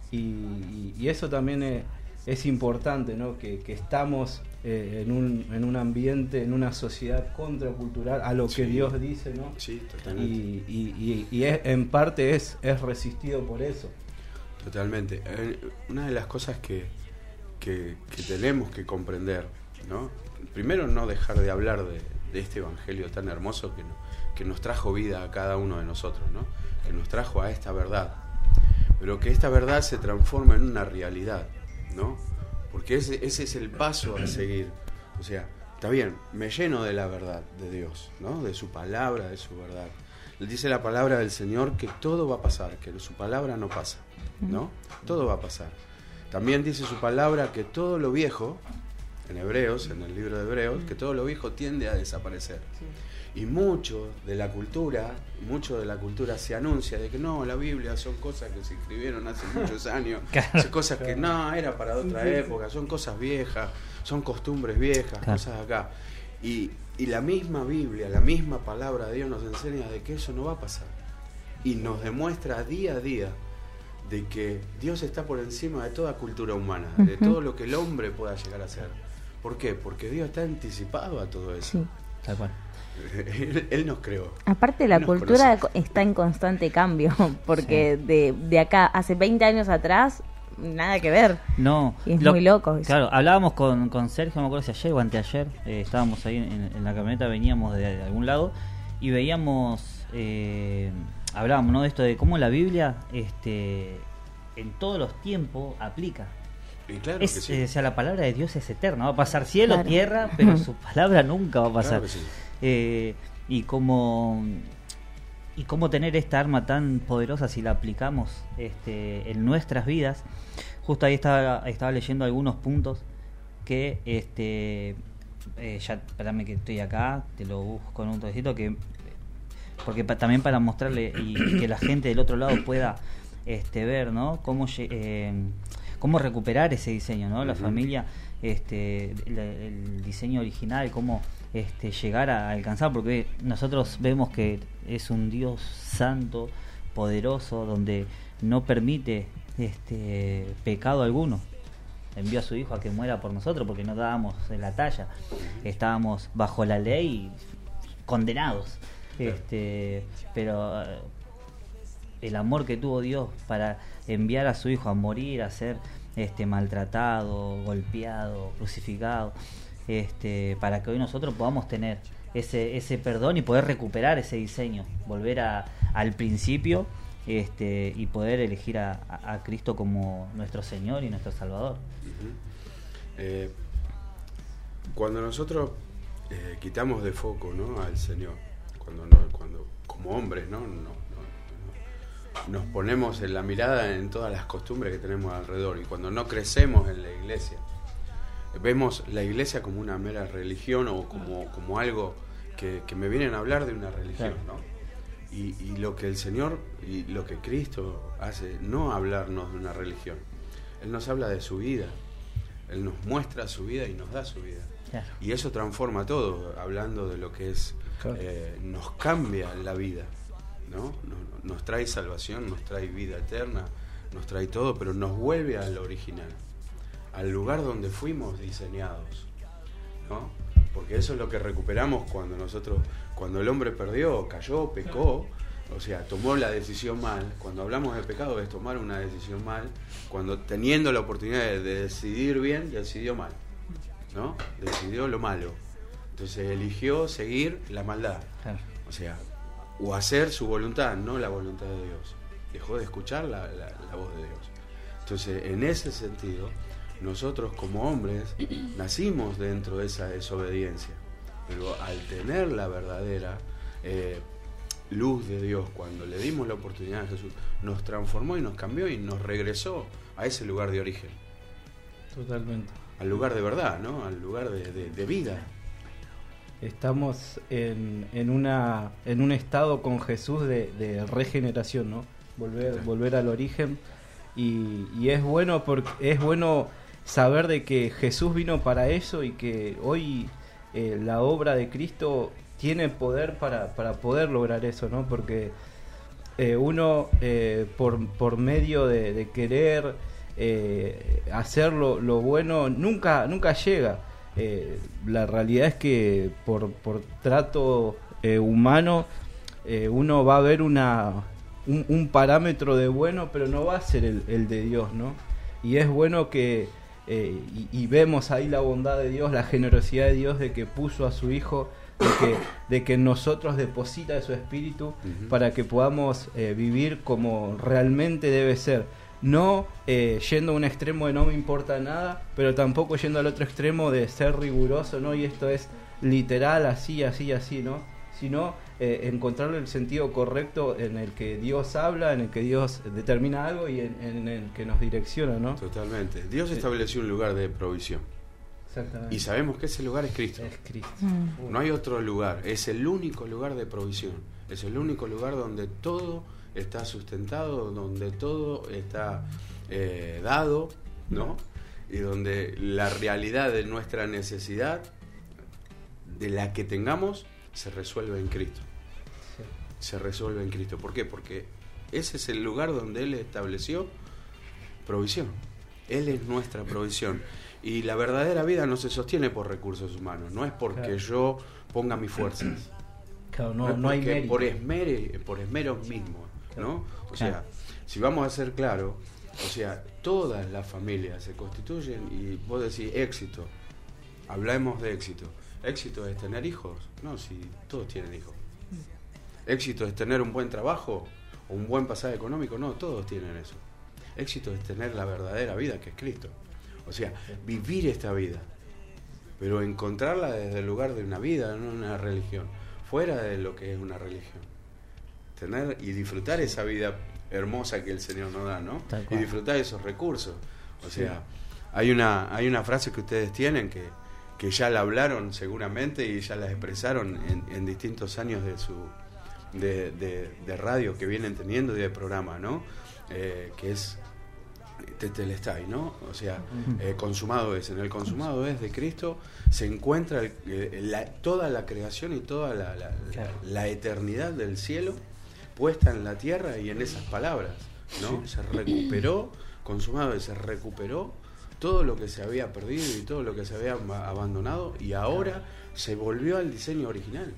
y eso también es importante, ¿no? Que estamos en un ambiente, en una sociedad contracultural a lo que Dios dice, ¿no? Sí, totalmente. Y en parte es resistido por eso. Totalmente. Una de las cosas que tenemos que comprender, ¿no? Primero, no dejar de hablar de este evangelio tan hermoso que nos trajo vida a cada uno de nosotros, ¿no? Que nos trajo a esta verdad, pero que esta verdad se transforma en una realidad, ¿no? Porque ese es el paso a seguir. O sea, está bien, me lleno de la verdad de Dios, ¿no? De su palabra, de su verdad. Dice la palabra del Señor que todo va a pasar, que su palabra no pasa, ¿no? Todo va a pasar. También dice su palabra que todo lo viejo, en Hebreos, en el libro de Hebreos, que todo lo viejo tiende a desaparecer. Y mucho de la cultura se anuncia de que no, la Biblia son cosas que se escribieron hace muchos años, son cosas que no, era para otra época, son cosas viejas, son costumbres viejas, cosas acá. Y la misma Biblia, la misma palabra de Dios nos enseña de que eso no va a pasar. Y nos demuestra día a día de que Dios está por encima de toda cultura humana, de todo lo que el hombre pueda llegar a ser. ¿Por qué? Porque Dios está anticipado a todo eso. Sí. Tal cual. Él nos creó. Aparte, la cultura está en constante cambio, porque de acá, hace 20 años atrás, nada que ver. No. Y es muy loco eso. Claro, hablábamos con Sergio, no me acuerdo si ayer o anteayer, estábamos ahí en la camioneta, veníamos de algún lado y veíamos, hablábamos, ¿no?, de esto de cómo la Biblia en todos los tiempos aplica. Y claro que sí. O sea, la palabra de Dios es eterna, va a pasar cielo, Claro. tierra, pero su palabra nunca va a pasar. Claro que sí. Y cómo tener esta arma tan poderosa si la aplicamos en nuestras vidas. Justo ahí estaba leyendo algunos puntos que ya, espérame que estoy acá, te lo busco en un toquecito, porque también para mostrarle y que la gente del otro lado pueda ver, ¿no?, cómo recuperar ese diseño, ¿no? La familia, el diseño original, cómo llegar a alcanzar, porque nosotros vemos que es un Dios santo, poderoso, donde no permite pecado alguno. Envió a su Hijo a que muera por nosotros porque no dábamos en la talla, estábamos bajo la ley condenados, pero el amor que tuvo Dios para enviar a su Hijo a morir, a ser maltratado, golpeado, crucificado, para que hoy nosotros podamos tener ese perdón y poder recuperar ese diseño, volver al principio, y poder elegir a Cristo como nuestro Señor y nuestro Salvador. Cuando nosotros quitamos de foco, ¿no?, al Señor, cuando como hombres, ¿no?, nos ponemos en la mirada en todas las costumbres que tenemos alrededor, y cuando no crecemos en la iglesia, vemos la iglesia como una mera religión o como algo que me vienen a hablar de una religión, ¿no? Y lo que el Señor y lo que Cristo hace, no hablarnos de una religión, Él nos habla de su vida, Él nos muestra su vida y nos da su vida. Claro. Y eso transforma todo, hablando de lo que es, nos cambia la vida, ¿no? Nos trae salvación, nos trae vida eterna, nos trae todo, pero nos vuelve al original, al lugar donde fuimos diseñados, ¿no? Porque eso es lo que recuperamos cuando el hombre perdió, cayó, pecó, o sea, tomó la decisión mal. Cuando hablamos de pecado es tomar una decisión mal, cuando teniendo la oportunidad de decidir bien, decidió mal, ¿no? Decidió lo malo. Entonces eligió seguir la maldad. Claro. O sea, o hacer su voluntad, no la voluntad de Dios. Dejó de escuchar la voz de Dios. Entonces, en ese sentido, nosotros como hombres nacimos dentro de esa desobediencia, pero al tener la verdadera luz de Dios, cuando le dimos la oportunidad a Jesús, nos transformó y nos cambió y nos regresó a ese lugar de origen. Totalmente. lugar de verdad, ¿no? Al lugar de vida. Estamos en un estado con Jesús de regeneración, ¿no? Volver al origen. Y es bueno saber de que Jesús vino para eso y que hoy la obra de Cristo tiene poder para poder lograr eso, ¿no? Porque uno por medio de querer hacer lo bueno nunca llega. La realidad es que por trato humano uno va a ver un parámetro de bueno, pero no va a ser el de Dios, ¿no? Y es bueno que y vemos ahí la bondad de Dios, la generosidad de Dios, de que puso a su Hijo, de que en nosotros deposita de su Espíritu para que podamos vivir como realmente debe ser. No yendo a un extremo de no me importa nada, pero tampoco yendo al otro extremo de ser riguroso, ¿no? Y esto es literal, así, ¿no? Sino encontrarle el sentido correcto en el que Dios habla, en el que Dios determina algo y en el que nos direcciona, ¿no? Totalmente. Dios estableció un lugar de provisión. Exactamente. Y sabemos que ese lugar es Cristo. Es Cristo. No hay otro lugar. Es el único lugar de provisión. Es el único lugar donde todo está sustentado, donde todo está dado, ¿no? Y donde la realidad de nuestra necesidad, de la que tengamos, se resuelve en Cristo. Sí. Se resuelve en Cristo. ¿Por qué? Porque ese es el lugar donde Él estableció provisión. Él es nuestra provisión. Y la verdadera vida no se sostiene por recursos humanos. No es porque yo ponga mis fuerzas. Claro, no hay mérito. Por esmeros mismos, ¿no? O sea, si vamos a ser claros, o sea, todas las familias se constituyen y vos decís éxito. Hablemos de éxito. ¿Éxito es tener hijos? No, si todos tienen hijos. ¿Éxito es tener un buen trabajo o un buen pasaje económico? No, todos tienen eso. Éxito es tener la verdadera vida, que es Cristo. O sea, vivir esta vida, pero encontrarla desde el lugar de una vida, no una religión, fuera de lo que es una religión. Tener y disfrutar esa vida hermosa que el Señor nos da, ¿no? Y disfrutar esos recursos. O sea, hay una frase que ustedes tienen que ya la hablaron seguramente y ya la expresaron en distintos años de radio que vienen teniendo y de programa, ¿no? Que es Tetelestai, ¿no? O sea, consumado es. En el consumado es de Cristo se encuentra toda la creación y toda la eternidad del cielo puesta en la tierra y en esas palabras, ¿no? Se recuperó, consumado es, se recuperó todo lo que se había perdido y todo lo que se había abandonado y ahora se volvió al diseño original.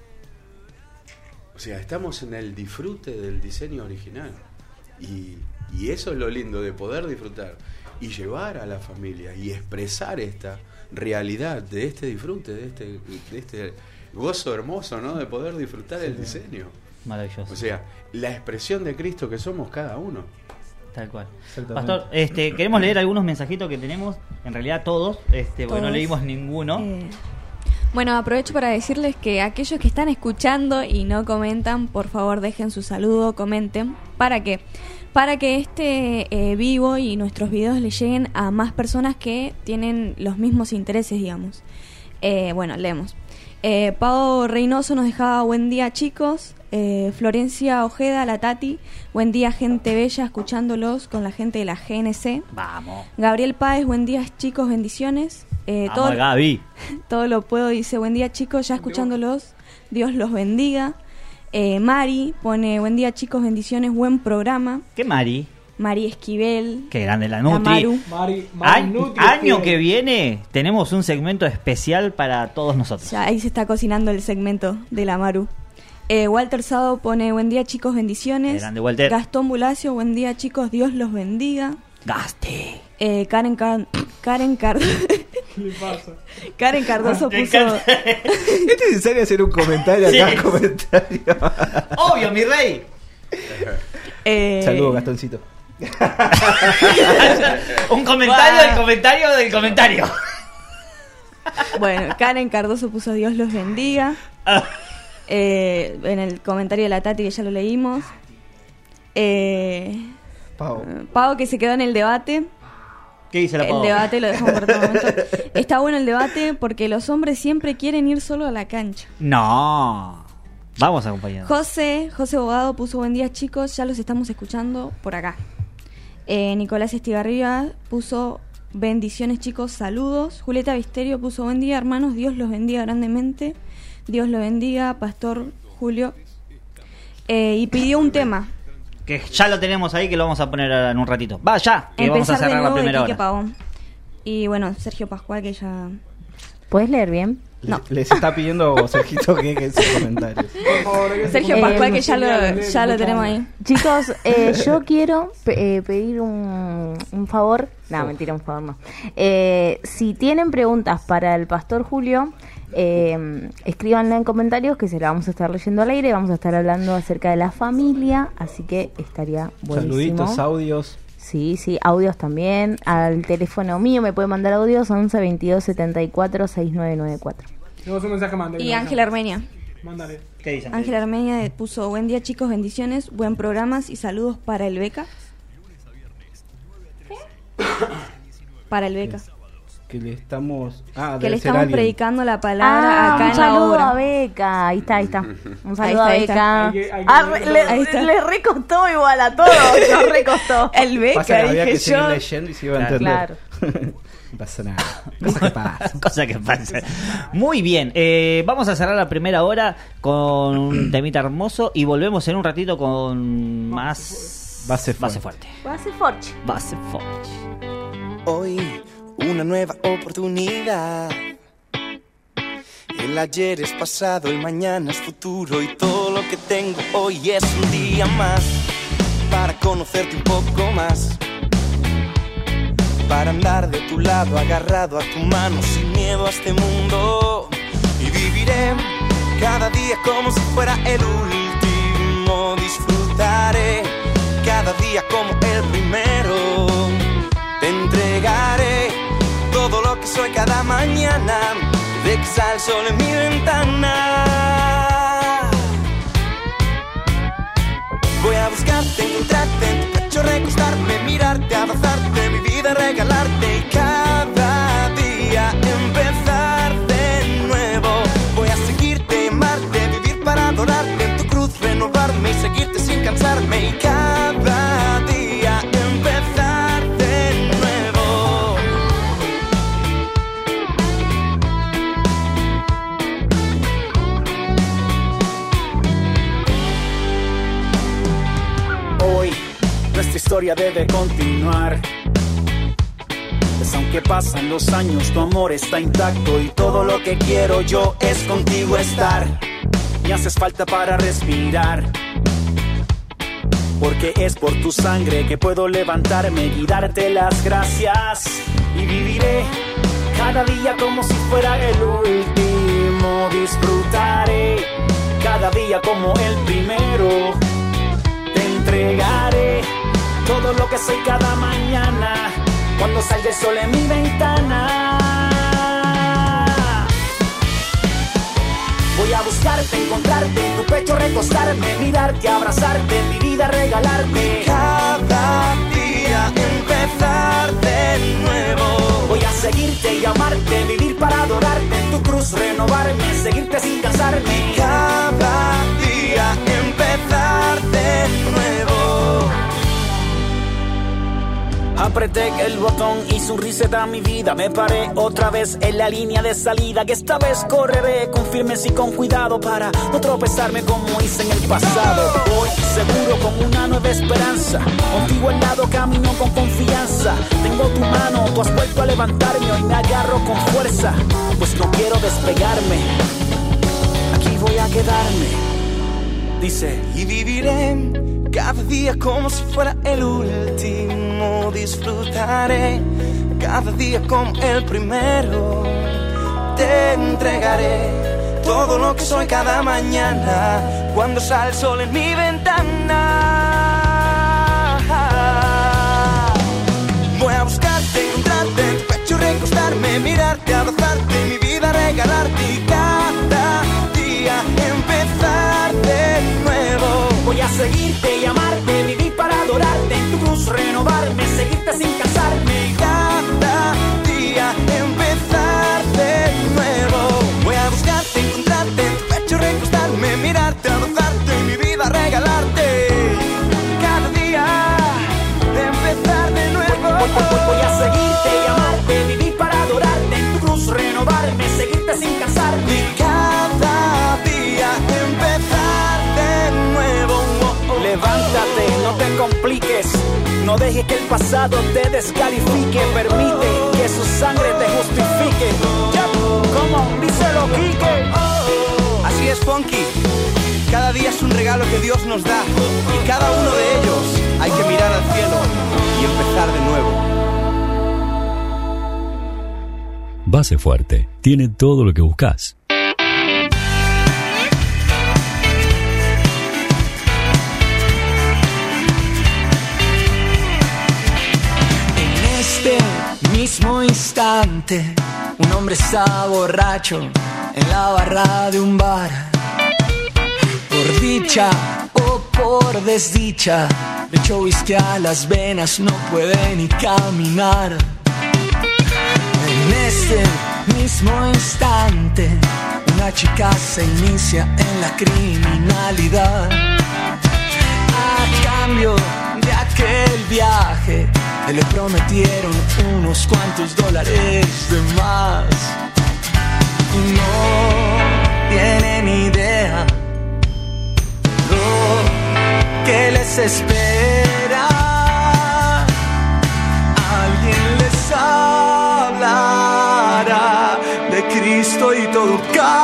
O sea, estamos en el disfrute del diseño original y eso es lo lindo de poder disfrutar y llevar a la familia y expresar esta realidad de este disfrute, de este gozo hermoso, ¿no? De poder disfrutar el diseño. Maravilloso. O sea, la expresión de Cristo que somos cada uno. Tal cual. Pastor, queremos leer algunos mensajitos que tenemos, en realidad todos, porque no leímos ninguno. Bueno, aprovecho para decirles que aquellos que están escuchando y no comentan, por favor dejen su saludo, comenten. ¿Para qué? Para que este vivo y nuestros videos le lleguen a más personas que tienen los mismos intereses, digamos. Bueno, leemos. Pau Reynoso nos dejaba buen día, chicos. Florencia Ojeda, la Tati, buen día, gente bella, escuchándolos con la gente de la GNC. Vamos. Gabriel Páez, buen día, chicos, bendiciones. Vamos, Gaby. Todo lo puedo, dice, buen día, chicos, ya escuchándolos, Dios los bendiga. Mari pone, buen día, chicos, bendiciones, buen programa. ¿Qué Mari? Mari Esquivel. Qué grande la Nutri. Año que viene tenemos un segmento especial para todos nosotros. Ya, ahí se está cocinando el segmento de la Maru. Walter Sado pone, buen día, chicos, bendiciones. Grande, Walter. Gastón Bulacio, buen día, chicos, Dios los bendiga. Gaste. Karen Cardoso puso... ¿Es necesario hacer un comentario acá? Sí. Comentario. Obvio, mi rey. Saludos, Gastoncito. Un comentario del comentario del comentario. Bueno, Karen Cardoso puso Dios los bendiga. En el comentario de la Tati, que ya lo leímos. Pau, que se quedó en el debate. ¿Qué dice la El Pau? debate lo dejamos por otro momento. Está bueno el debate porque los hombres siempre quieren ir solo a la cancha. No. Vamos acompañados. José Bogado puso buen día chicos, ya los estamos escuchando por acá. Nicolás Estigarribia puso bendiciones chicos, saludos. Julieta Visterio puso buen día hermanos, Dios los bendiga grandemente. Dios lo bendiga, Pastor Julio. Y pidió un tema. Que ya lo tenemos ahí, que lo vamos a poner ahora en un ratito. Va, ya, que vamos a Empezar de cerrar la nuevo de primera Quique hora. Pavón. Y bueno, Sergio Pascual que ya... ¿Puedes leer bien? No. Les está pidiendo Sergito que sus comentarios. Sergio Pascual que ya lo tenemos ahí. Chicos, yo quiero pedir un favor. No, mentira, un favor no. Si tienen preguntas para el Pastor Julio, escríbanla en comentarios que se la vamos a estar leyendo al aire. Vamos a estar hablando acerca de la familia, así que estaría buenísimo. Saluditos, audios. Sí, audios también. Al teléfono mío me pueden mandar audios 11 22 74 6994. Tenemos un mensaje más. Y Ángela Armenia. Mándale. ¿Qué dicen? Ángela Armenia puso buen día chicos, bendiciones, buen programas y saludos para el Beca. Para el Beca. Que le estamos... Que le estamos predicando la palabra acá un en la saludo obra. a Beca. Ahí está. Un saludo Ahí a está, Beca. Ahí está. Le recostó igual a todos. Nos recostó. El Beca, Pasa que había que dije seguir yo. leyendo y se iba a entender. Claro. No pasa nada. Cosa que pasa. Cosa que pasa. Muy bien, vamos a cerrar la primera hora con un temita hermoso y volvemos en un ratito con más Base fuerte. Base Forge. Base fuerte. Hoy una nueva oportunidad. El ayer es pasado, el mañana es futuro y todo lo que tengo hoy es un día más para conocerte un poco más, para andar de tu lado agarrado a tu mano sin miedo a este mundo, y viviré cada día como si fuera el último. Disfrutaré cada día como el primero. Te entregaré todo lo que soy cada mañana, de que sale el sol en mi ventana. Voy a buscarte, encontrarte en tu pecho, recostarme, mirarte, abrazarte, mi vida regalarte y cada día empezar de nuevo. Voy a seguirte, amarte, vivir para adorarte, en tu cruz renovarme y seguirte sin cansarme y cada día empezar de nuevo. Hoy nuestra historia debe continuar. Pues aunque pasan los años, tu amor está intacto y todo lo que quiero yo es contigo estar. Me haces falta para respirar, porque es por tu sangre que puedo levantarme y darte las gracias. Y viviré cada día como si fuera el último. Disfrutaré cada día como el primero. Te entregaré todo lo que soy cada mañana, cuando salga el sol en mi ventana. Voy a buscarte, encontrarte, en tu pecho recostarme, mirarte, abrazarte, mi vida regalarte. Cada día empezar de nuevo. Voy a seguirte y amarte, vivir para adorarte, en tu cruz renovarme, seguirte sin cansarme. Cada día empezar de nuevo. Apreté el botón y su reset a mi vida. Me paré otra vez en la línea de salida, que esta vez correré con firmeza y con cuidado para no tropezarme como hice en el pasado. Voy seguro con una nueva esperanza, contigo al lado camino con confianza. Tengo tu mano, tú has vuelto a levantarme, hoy me agarro con fuerza, pues no quiero despegarme. Aquí voy a quedarme, dice. Y viviré cada día como si fuera el último. Disfrutaré cada día como el primero. Te entregaré todo lo que soy cada mañana, cuando sale el sol en mi ventana. Voy a buscarte, encontrarte, en tu pecho recostarme, mirarte, abrazarte, mi vida regalarte y cada día empezar de nuevo. Voy a seguirte y amarte, vivir para adorarte, en tu cruz renovarme, seguirte sin cansarme. Cada apliques. No dejes que el pasado te descalifique. Permite que su sangre te justifique. Como díselo, Quique. Así es, Funky. Cada día es un regalo que Dios nos da. Y cada uno de ellos hay que mirar al cielo y empezar de nuevo. Base Fuerte tiene todo lo que buscas. En este mismo instante, un hombre está borracho en la barra de un bar. Por dicha o por desdicha, le echó whisky a las venas, no puede ni caminar. En este mismo instante, una chica se inicia en la criminalidad. A cambio de aquel viaje, le prometieron unos cuantos dólares de más. Y no tiene ni idea lo que les espera. Alguien les hablará de Cristo y todo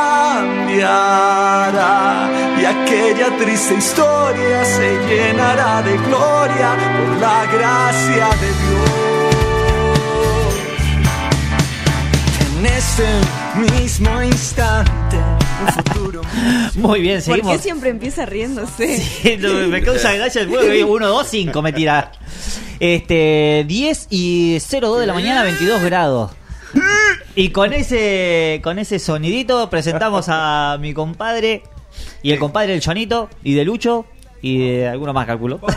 cambiará, y aquella triste historia se llenará de gloria por la gracia de Dios. En este mismo instante, un futuro. Muy bien, seguimos. ¿Por qué siempre empieza riéndose? Sí, me causa gracia el juego que 1, 2, 5 me tira. 10 y 02 de la mañana, 22 grados. Y con ese sonidito presentamos a mi compadre y el compadre del Chonito y de Lucho y de alguno más, calculo. Más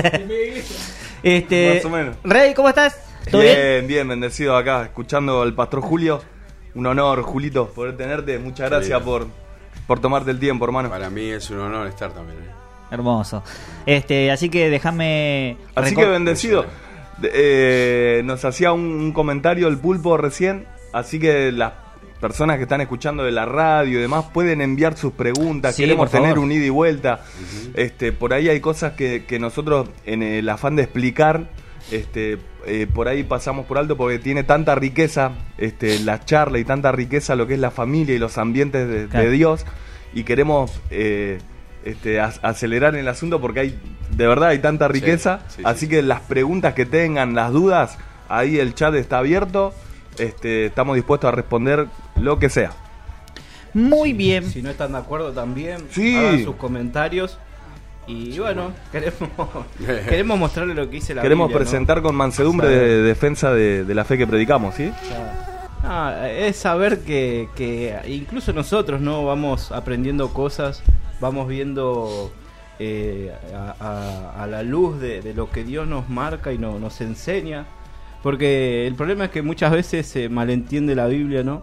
o menos. Rey, ¿cómo estás? ¿Todo bien? Bien, bendecido acá, escuchando al pastor Julio. Un honor, Julito, poder tenerte. Muchas gracias por tomarte el tiempo, hermano. Para mí es un honor estar también. Hermoso. Así que déjame. Así que bendecido. Nos hacía un comentario el Pulpo recién. Así que las personas que están escuchando de la radio y demás pueden enviar sus preguntas. Sí, queremos por favor. tener un ida y vuelta. Por ahí hay cosas que nosotros, en el afán de explicar, por ahí pasamos por alto porque tiene tanta riqueza la charla y tanta riqueza lo que es la familia y los ambientes de Dios, y queremos acelerar el asunto porque de verdad hay tanta riqueza. Así que las preguntas que tengan, las dudas, ahí el chat está abierto. Estamos dispuestos a responder lo que sea. Muy bien. Si no están de acuerdo también, Sí. hagan sus comentarios. Y bueno, queremos mostrarle lo que dice la Queremos Biblia, presentar con mansedumbre de defensa de la fe que predicamos, ¿sí? Es saber que incluso nosotros no vamos aprendiendo cosas, vamos viendo a la luz de lo que Dios nos marca y nos enseña. Porque el problema es que muchas veces se malentiende la Biblia, ¿no?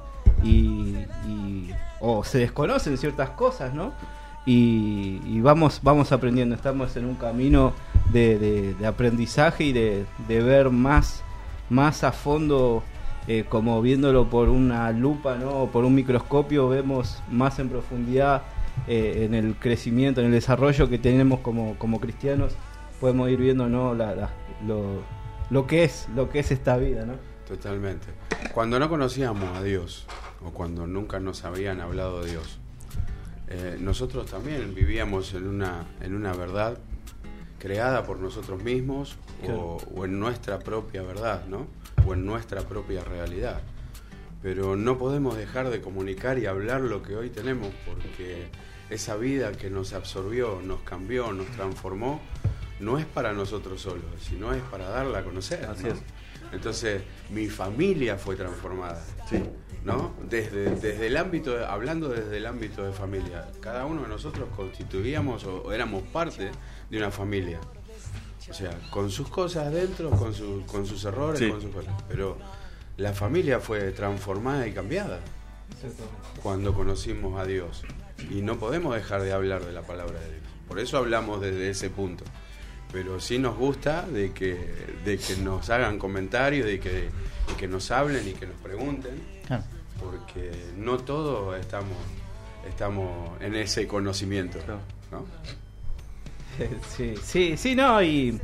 O se desconocen ciertas cosas, ¿no? Y vamos aprendiendo, estamos en un camino de aprendizaje y de ver más a fondo, como viéndolo por una lupa, ¿no? O por un microscopio, vemos más en profundidad en el crecimiento, en el desarrollo que tenemos como cristianos. Podemos ir viendo, ¿no? Lo que es esta vida, ¿no? Totalmente. Cuando no conocíamos a Dios, o cuando nunca nos habían hablado de Dios, nosotros también vivíamos en una verdad creada por nosotros mismos, Claro. o en nuestra propia verdad, ¿no? O en nuestra propia realidad. Pero no podemos dejar de comunicar y hablar lo que hoy tenemos, porque esa vida que nos absorbió, nos cambió, nos transformó, no es para nosotros solos, sino es para darla a conocer. Así ¿no? es. Entonces, mi familia fue transformada. Sí. ¿No? Desde el ámbito, hablando desde el ámbito de familia, cada uno de nosotros constituíamos o éramos parte de una familia. O sea, con sus cosas dentro, con sus errores, Sí. con sus cosas. Pero la familia fue transformada y cambiada cuando conocimos a Dios. Y no podemos dejar de hablar de la palabra de Dios. Por eso hablamos desde ese punto. Pero sí nos gusta de que nos hagan comentarios, de que nos hablen y que nos pregunten. Claro. Porque no todos estamos en ese conocimiento, ¿no? Sí, no, y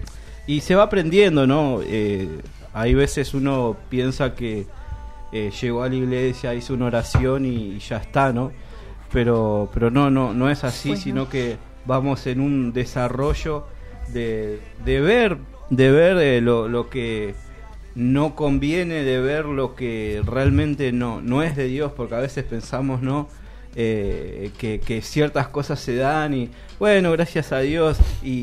Y se va aprendiendo, ¿no? Hay veces uno piensa que llegó a la iglesia, hizo una oración y ya está, ¿no? Pero no es así, pues sino que vamos en un desarrollo de ver lo que no conviene, de ver lo que realmente no es de Dios, porque a veces pensamos, ¿no? Que ciertas cosas se dan y bueno, gracias a Dios,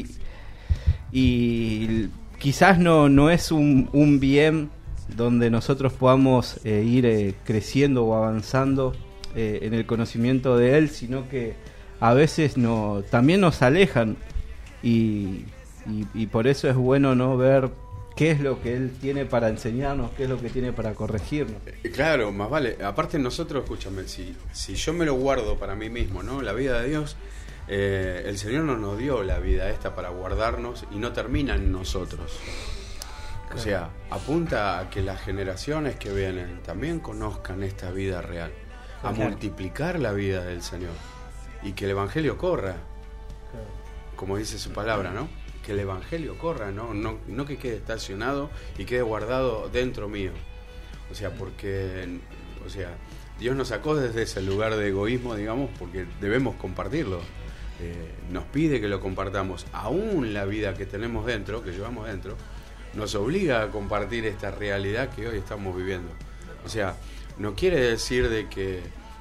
y quizás no es un bien donde nosotros podamos ir creciendo o avanzando en el conocimiento de Él, sino que a veces también nos alejan y por eso es bueno, ¿no? Ver qué es lo que Él tiene para enseñarnos, qué es lo que tiene para corregirnos. Claro, más vale. Aparte nosotros, escúchame, si yo me lo guardo para mí mismo, ¿no? La vida de Dios, el Señor no nos dio la vida esta para guardarnos y no termina en nosotros. O sea, apunta a que las generaciones que vienen también conozcan esta vida real, a multiplicar la vida del Señor y que el Evangelio corra, como dice su palabra, ¿no? Que el Evangelio corra, no que quede estacionado y quede guardado dentro mío. O sea, porque Dios nos sacó desde ese lugar de egoísmo, digamos, porque debemos compartirlo. Nos pide que lo compartamos. Aún la vida que tenemos dentro, que llevamos dentro, nos obliga a compartir esta realidad que hoy estamos viviendo. O sea, no quiere decir de que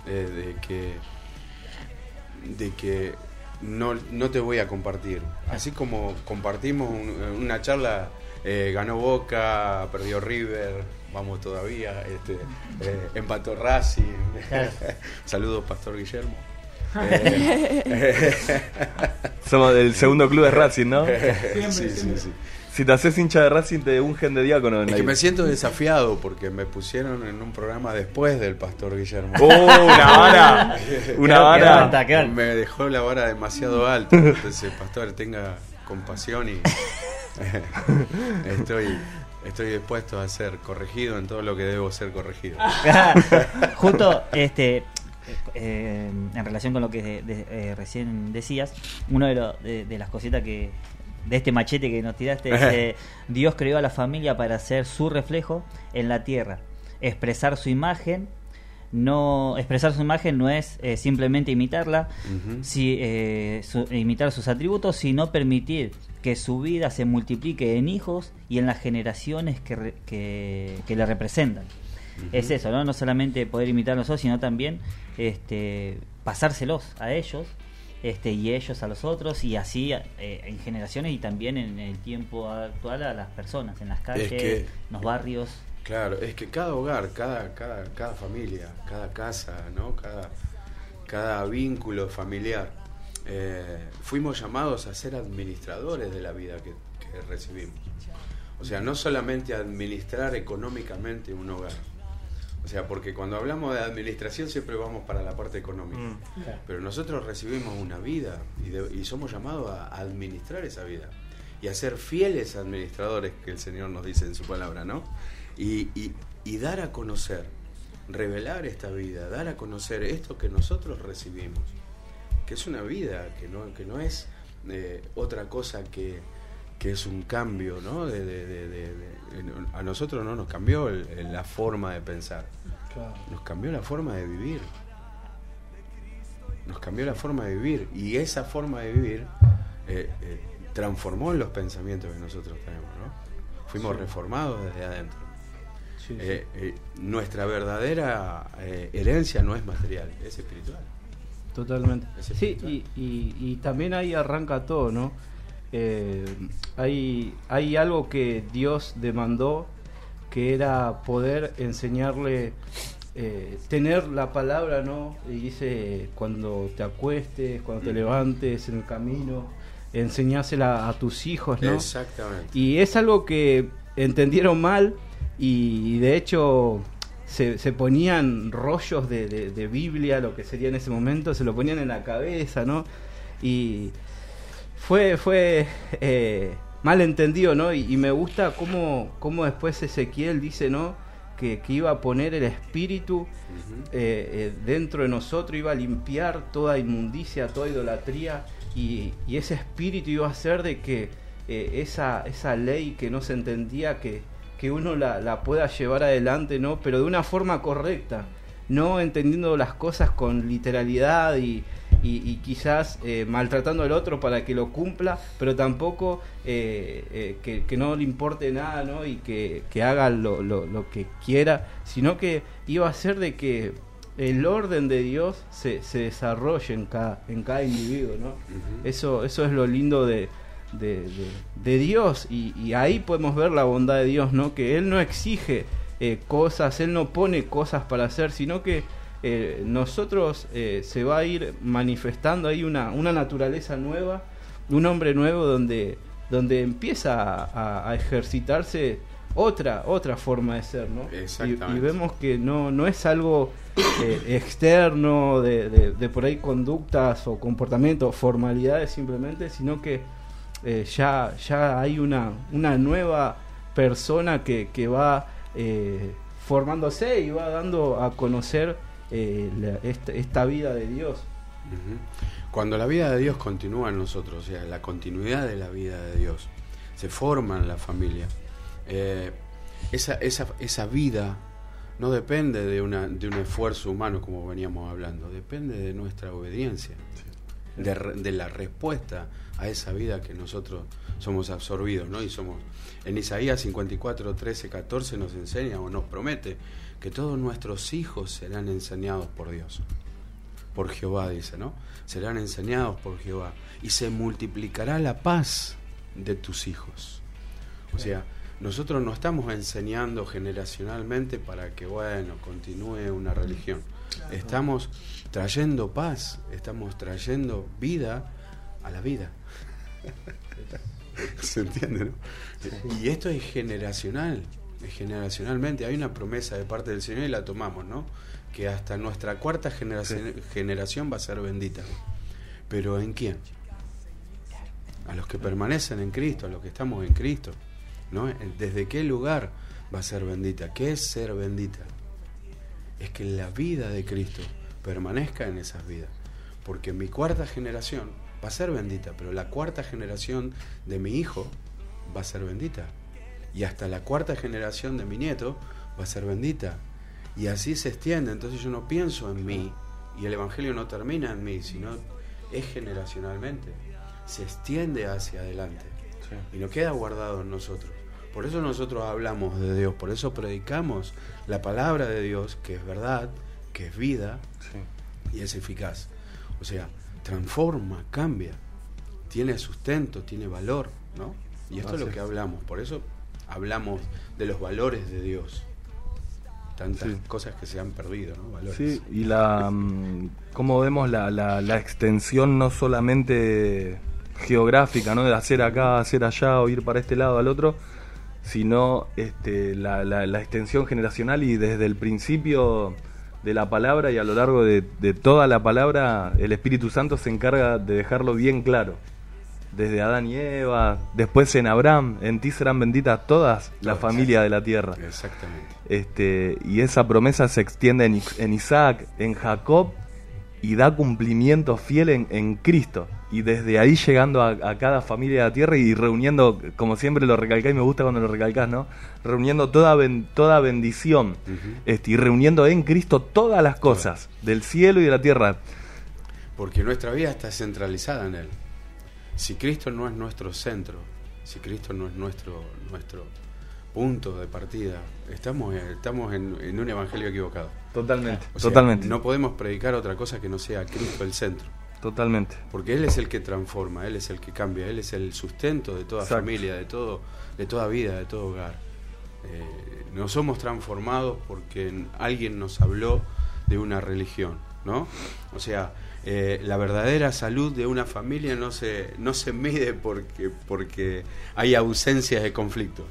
no te voy a compartir. Así como compartimos una charla, ganó Boca, perdió River, vamos todavía, empató Racing. Saludos, Pastor Guillermo. Somos del segundo club de Racing, ¿no? Sí. Si te haces hincha de Racing te ungen de diácono. Es que me siento desafiado porque me pusieron en un programa después del Pastor Guillermo. Una vara. Me dejó la vara demasiado alta. Entonces, Pastor, tenga compasión y estoy dispuesto a ser corregido en todo lo que debo ser corregido. Justo en relación con lo que recién decías, uno de las cositas que de este machete que nos tiraste, Dios creó a la familia para ser su reflejo en la tierra. Expresar su imagen no es simplemente imitarla, imitar sus atributos, sino permitir que su vida se multiplique en hijos y en las generaciones que le representan. Es eso, ¿no? No solamente poder imitar a nosotros, sino también pasárselos a ellos, y ellos a los otros, y así en generaciones y también en el tiempo actual a las personas, en las calles, en los barrios. Claro, es que cada hogar, cada familia, cada casa, ¿no? Cada vínculo familiar, fuimos llamados a ser administradores de la vida que recibimos. O sea, no solamente administrar económicamente un hogar. O sea, porque cuando hablamos de administración siempre vamos para la parte económica. Pero nosotros recibimos una vida y somos llamados a administrar esa vida. Y a ser fieles administradores, que el Señor nos dice en su palabra, ¿no? Y dar a conocer, revelar esta vida, dar a conocer esto que nosotros recibimos. Que es una vida, que no es otra cosa que es un cambio, ¿no? A nosotros no nos cambió la forma de pensar, nos cambió la forma de vivir, y esa forma de vivir transformó en los pensamientos que nosotros tenemos, ¿no? Fuimos reformados desde adentro. Nuestra verdadera herencia no es material, es espiritual. Totalmente. Y también ahí arranca todo, ¿no? Hay algo que Dios demandó, que era poder enseñarle, tener la palabra, ¿no? Y dice, cuando te acuestes, cuando te levantes en el camino, enseñásela a tus hijos, ¿no? Exactamente. Y es algo que entendieron mal y de hecho se ponían rollos de Biblia, lo que sería en ese momento, se lo ponían en la cabeza, ¿no? Y fue mal entendido, ¿no? Y me gusta cómo después Ezequiel dice, ¿no? Que iba a poner el espíritu dentro de nosotros, iba a limpiar toda inmundicia, toda idolatría, y ese espíritu iba a hacer de que esa ley que no se entendía, que uno la pueda llevar adelante, ¿no? Pero de una forma correcta, no entendiendo las cosas con literalidad y quizás maltratando al otro para que lo cumpla, pero tampoco que no le importe nada, ¿no? Y que haga lo que quiera, sino que iba a ser de que el orden de Dios se desarrolle en cada individuo, ¿no? Eso es lo lindo de Dios, y ahí podemos ver la bondad de Dios, ¿no? Que Él no exige cosas, Él no pone cosas para hacer, sino que nosotros se va a ir manifestando ahí una naturaleza nueva, un hombre nuevo donde empieza a ejercitarse otra forma de ser, ¿no? Y vemos que no es algo externo de por ahí conductas o comportamientos, formalidades simplemente, sino que ya hay una nueva persona que va formándose y va dando a conocer esta vida de Dios. Cuando la vida de Dios continúa en nosotros, o sea, la continuidad de la vida de Dios, se forma en la familia. Esa vida no depende de un esfuerzo humano, como veníamos hablando, depende de nuestra obediencia, de la respuesta a esa vida que nosotros somos absorbidos, ¿no? Y somos, en Isaías 54, 13, 14 nos enseña o nos promete que todos nuestros hijos serán enseñados por Dios, por Jehová, dice, ¿no? Serán enseñados por Jehová y se multiplicará la paz de tus hijos. O sea, nosotros no estamos enseñando generacionalmente para que, bueno, continúe una religión. Estamos trayendo paz, estamos trayendo vida a la vida. ¿Se entiende, no? Y esto es generacional, generacionalmente. Hay una promesa de parte del Señor y la tomamos, ¿no? Que hasta nuestra cuarta generación va a ser bendita. ¿Pero en quién? A los que permanecen en Cristo, a los que estamos en Cristo, ¿no? ¿Desde qué lugar va a ser bendita? ¿Qué es ser bendita? Es que la vida de Cristo permanezca en esas vidas. Porque mi cuarta generación va a ser bendita, pero la cuarta generación de mi hijo va a ser bendita. Y hasta la cuarta generación de mi nieto va a ser bendita. Y así se extiende. Entonces yo no pienso en mí, y el Evangelio no termina en mí, sino es generacionalmente. Se extiende hacia adelante. Y no queda guardado en nosotros. Por eso nosotros hablamos de Dios, por eso predicamos la palabra de Dios, que es verdad, que es vida, y es eficaz. O sea, transforma, cambia, tiene sustento, tiene valor, ¿no? Y esto es lo que hablamos, por eso hablamos de los valores de Dios. Tantas cosas que se han perdido, ¿no? Valores. Sí, y cómo vemos la extensión no solamente geográfica, ¿no? De hacer acá, hacer allá, o ir para este lado al otro, sino la extensión generacional, y desde el principio de la palabra y a lo largo de toda la palabra, el Espíritu Santo se encarga de dejarlo bien claro. Desde Adán y Eva, después en Abraham, en ti serán benditas todas la familia de la tierra. Exactamente. Y esa promesa se extiende en Isaac, en Jacob, y da cumplimiento fiel en Cristo. Y desde ahí llegando a cada familia de la tierra y reuniendo, como siempre lo recalcás, y me gusta cuando lo recalcás, ¿no? Reuniendo toda bendición, y reuniendo en Cristo todas las cosas del cielo y de la tierra. Porque nuestra vida está centralizada en Él. Si Cristo no es nuestro centro, si Cristo no es nuestro punto de partida, estamos en un evangelio equivocado. Totalmente. O sea, totalmente. No podemos predicar otra cosa que no sea Cristo el centro. Totalmente. Porque Él es el que transforma, Él es el que cambia, Él es el sustento de toda familia, de toda vida, de todo hogar. No somos transformados porque alguien nos habló de una religión, ¿no? O sea, la verdadera salud de una familia no se mide porque hay ausencias de conflictos.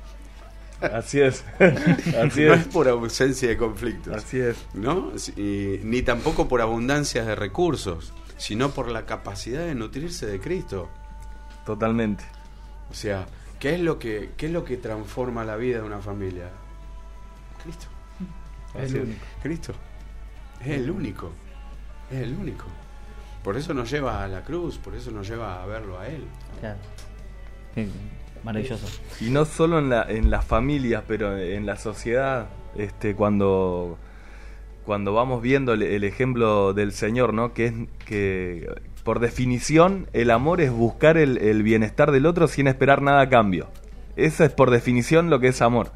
Así es. No es por ausencia de conflictos. Así es. ¿No? Ni tampoco por abundancias de recursos, sino por la capacidad de nutrirse de Cristo. Totalmente. O sea, ¿qué es lo que transforma la vida de una familia? Cristo. Es el único. Cristo. Es el único. Es el único. Por eso nos lleva a la cruz, por eso nos lleva a verlo a Él. Claro. Maravilloso. Y no solo en las familias, pero en la sociedad, cuando vamos viendo el ejemplo del Señor, ¿no? Que es que por definición el amor es buscar el bienestar del otro sin esperar nada a cambio. Esa es por definición lo que es amor.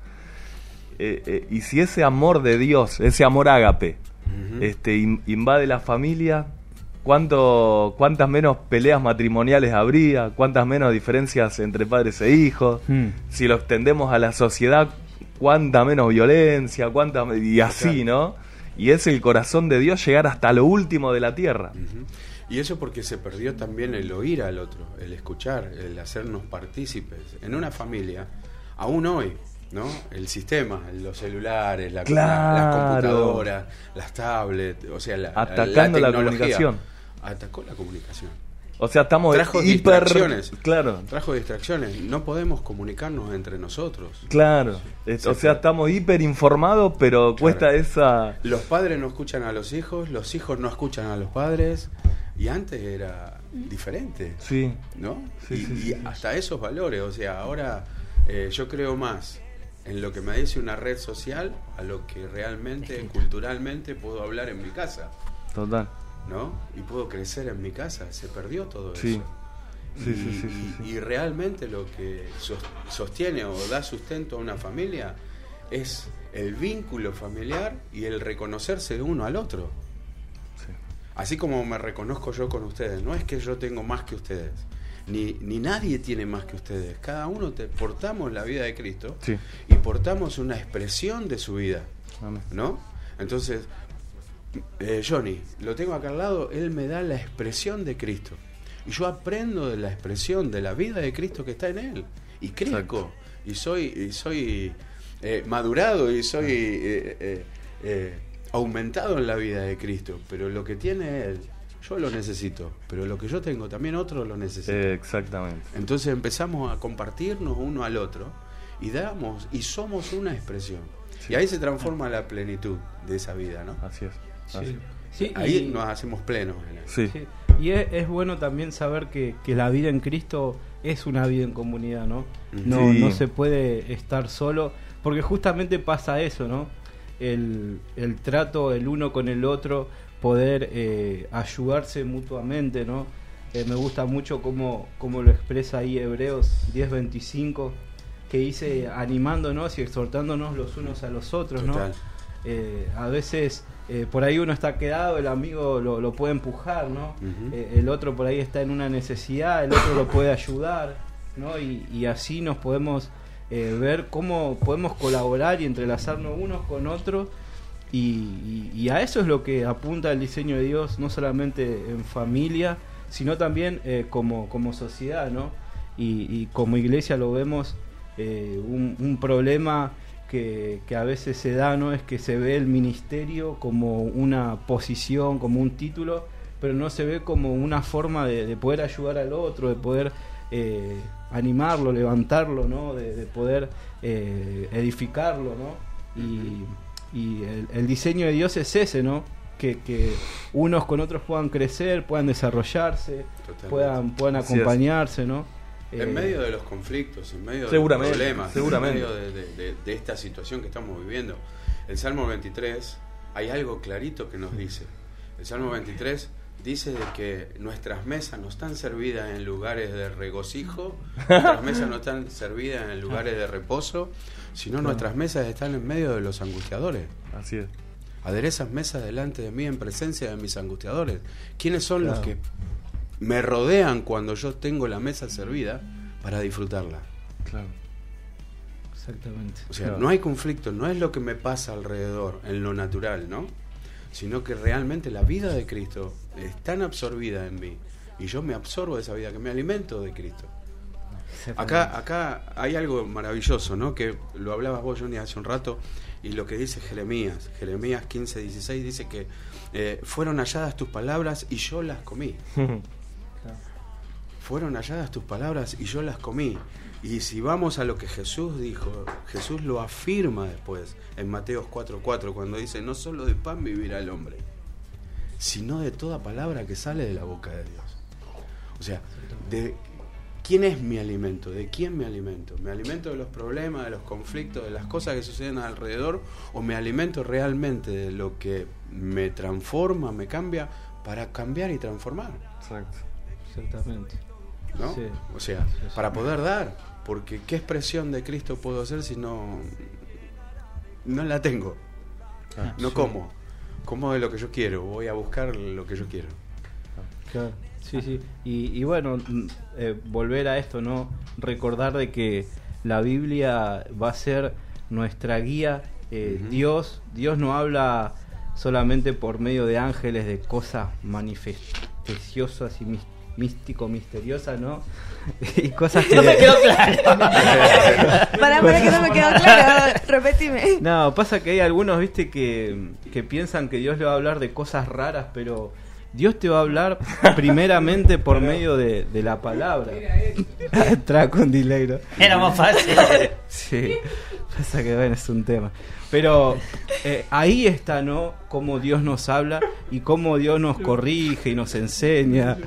Y si ese amor de Dios, ese amor ágape, invade la familia, ¿cuántas menos peleas matrimoniales habría? ¿Cuántas menos diferencias entre padres e hijos? Si lo extendemos a la sociedad, ¿cuánta menos violencia? Y así, ¿no? Y es el corazón de Dios llegar hasta lo último de la tierra. Y eso porque se perdió también el oír al otro, el escuchar, el hacernos partícipes. En una familia, aún hoy, ¿no? El sistema, los celulares, las computadoras, las tablets, o sea, atacando la comunicación. Atacó la comunicación. O sea, estamos trajo distracciones. Claro. Trajo distracciones. No podemos comunicarnos entre nosotros. Claro. O sea, estamos hiperinformados, pero cuesta esa... Los padres no escuchan a los hijos no escuchan a los padres. Y antes era diferente. Sí. ¿No? Sí, y hasta esos valores. O sea, ahora yo creo más en lo que me dice una red social a lo que realmente, culturalmente, puedo hablar en mi casa. Total. ¿No? Y puedo crecer en mi casa. Se perdió todo eso. Sí. Y realmente lo que sostiene o da sustento a una familia es el vínculo familiar y el reconocerse uno al otro. Sí. Así como me reconozco yo con ustedes. No es que yo tengo más que ustedes. Ni nadie tiene más que ustedes. Cada uno portamos la vida de Cristo. Sí. Y portamos una expresión de su vida. Amén. ¿No? Entonces, Johnny, lo tengo acá al lado, él me da la expresión de Cristo. Y yo aprendo de la expresión de la vida de Cristo que está en él. Y crezco. Exacto. Y soy madurado y soy aumentado en la vida de Cristo. Pero lo que tiene él, yo lo necesito. Pero lo que yo tengo, también otro lo necesita. Exactamente. Entonces empezamos a compartirnos uno al otro y damos y somos una expresión. Sí. Y ahí se transforma la plenitud de esa vida, ¿no? Así es. Sí. Sí, ahí nos hacemos plenos. Sí. Sí. Y es bueno también saber que la vida en Cristo es una vida en comunidad, ¿no? No se puede estar solo, porque justamente pasa eso, ¿no? El trato el uno con el otro, poder ayudarse mutuamente, ¿no? Me gusta mucho cómo lo expresa ahí Hebreos 10:25, que dice animándonos y exhortándonos los unos a los otros, Total. ¿no? A veces por ahí uno está quedado, el amigo lo puede empujar, ¿no? El otro por ahí está en una necesidad, el otro lo puede ayudar, ¿no? Y así nos podemos ver cómo podemos colaborar y entrelazarnos unos con otros, y a eso es lo que apunta el diseño de Dios, no solamente en familia, sino también como sociedad, ¿no? Y como iglesia lo vemos, un problema que a veces se da, ¿no? Es que se ve el ministerio como una posición, como un título, pero no se ve como una forma de poder ayudar al otro, de poder animarlo, levantarlo, ¿no? De poder edificarlo, ¿no? Y el diseño de Dios es ese, ¿no? Que unos con otros puedan crecer, puedan desarrollarse, puedan acompañarse, ¿no? En medio de los conflictos, en medio de los problemas, en medio de esta situación que estamos viviendo. El Salmo 23, hay algo clarito que nos dice. El Salmo 23 dice de que nuestras mesas no están servidas en lugares de regocijo, nuestras mesas no están servidas en lugares de reposo, sino nuestras mesas están en medio de los angustiadores. Así es. Aderezas mesas delante de mí en presencia de mis angustiadores. ¿Quiénes son los que me rodean cuando yo tengo la mesa servida para disfrutarla? Claro. Exactamente. O sea, no hay conflicto, no es lo que me pasa alrededor, en lo natural, ¿no? Sino que realmente la vida de Cristo es tan absorbida en mí, y yo me absorbo de esa vida, que me alimento de Cristo. Acá hay algo maravilloso, ¿no? Que lo hablabas vos, Johnny, hace un rato, y lo que dice Jeremías 15:16 dice que fueron halladas tus palabras y yo las comí. Fueron halladas tus palabras y yo las comí. Y si vamos a lo que Jesús dijo, Jesús lo afirma después en Mateo 4:4, cuando dice: no solo de pan vivirá el hombre, sino de toda palabra que sale de la boca de Dios. O sea, ¿quién es mi alimento? ¿De quién me alimento? ¿Me alimento de los problemas, de los conflictos, de las cosas que suceden alrededor? ¿O me alimento realmente de lo que me transforma, me cambia, para cambiar y transformar? Exacto. Exactamente. ¿No? Sí. O sea, para poder dar. Porque ¿qué expresión de Cristo puedo hacer si no la tengo? No como. Como de lo que yo quiero. Voy a buscar lo que yo quiero. Claro. Sí. Y bueno, volver a esto, ¿no? Recordar de que la Biblia va a ser nuestra guía. Dios no habla solamente por medio de ángeles, de cosas manifesticiosas y misteriosas, ¿no? Y cosas que... No me quedó claro. Para que no me quedó claro, repetime. No, pasa que hay algunos, viste, que piensan que Dios le va a hablar de cosas raras, pero Dios te va a hablar primeramente por medio de la palabra. Trae con delay, ¿no? Era más fácil. Sí, pasa que bueno, es un tema. Pero ahí está, ¿no? Cómo Dios nos habla y cómo Dios nos corrige y nos enseña.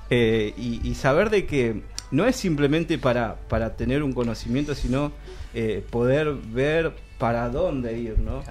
Y saber de que no es simplemente para tener un conocimiento, sino poder ver para dónde ir, ¿no?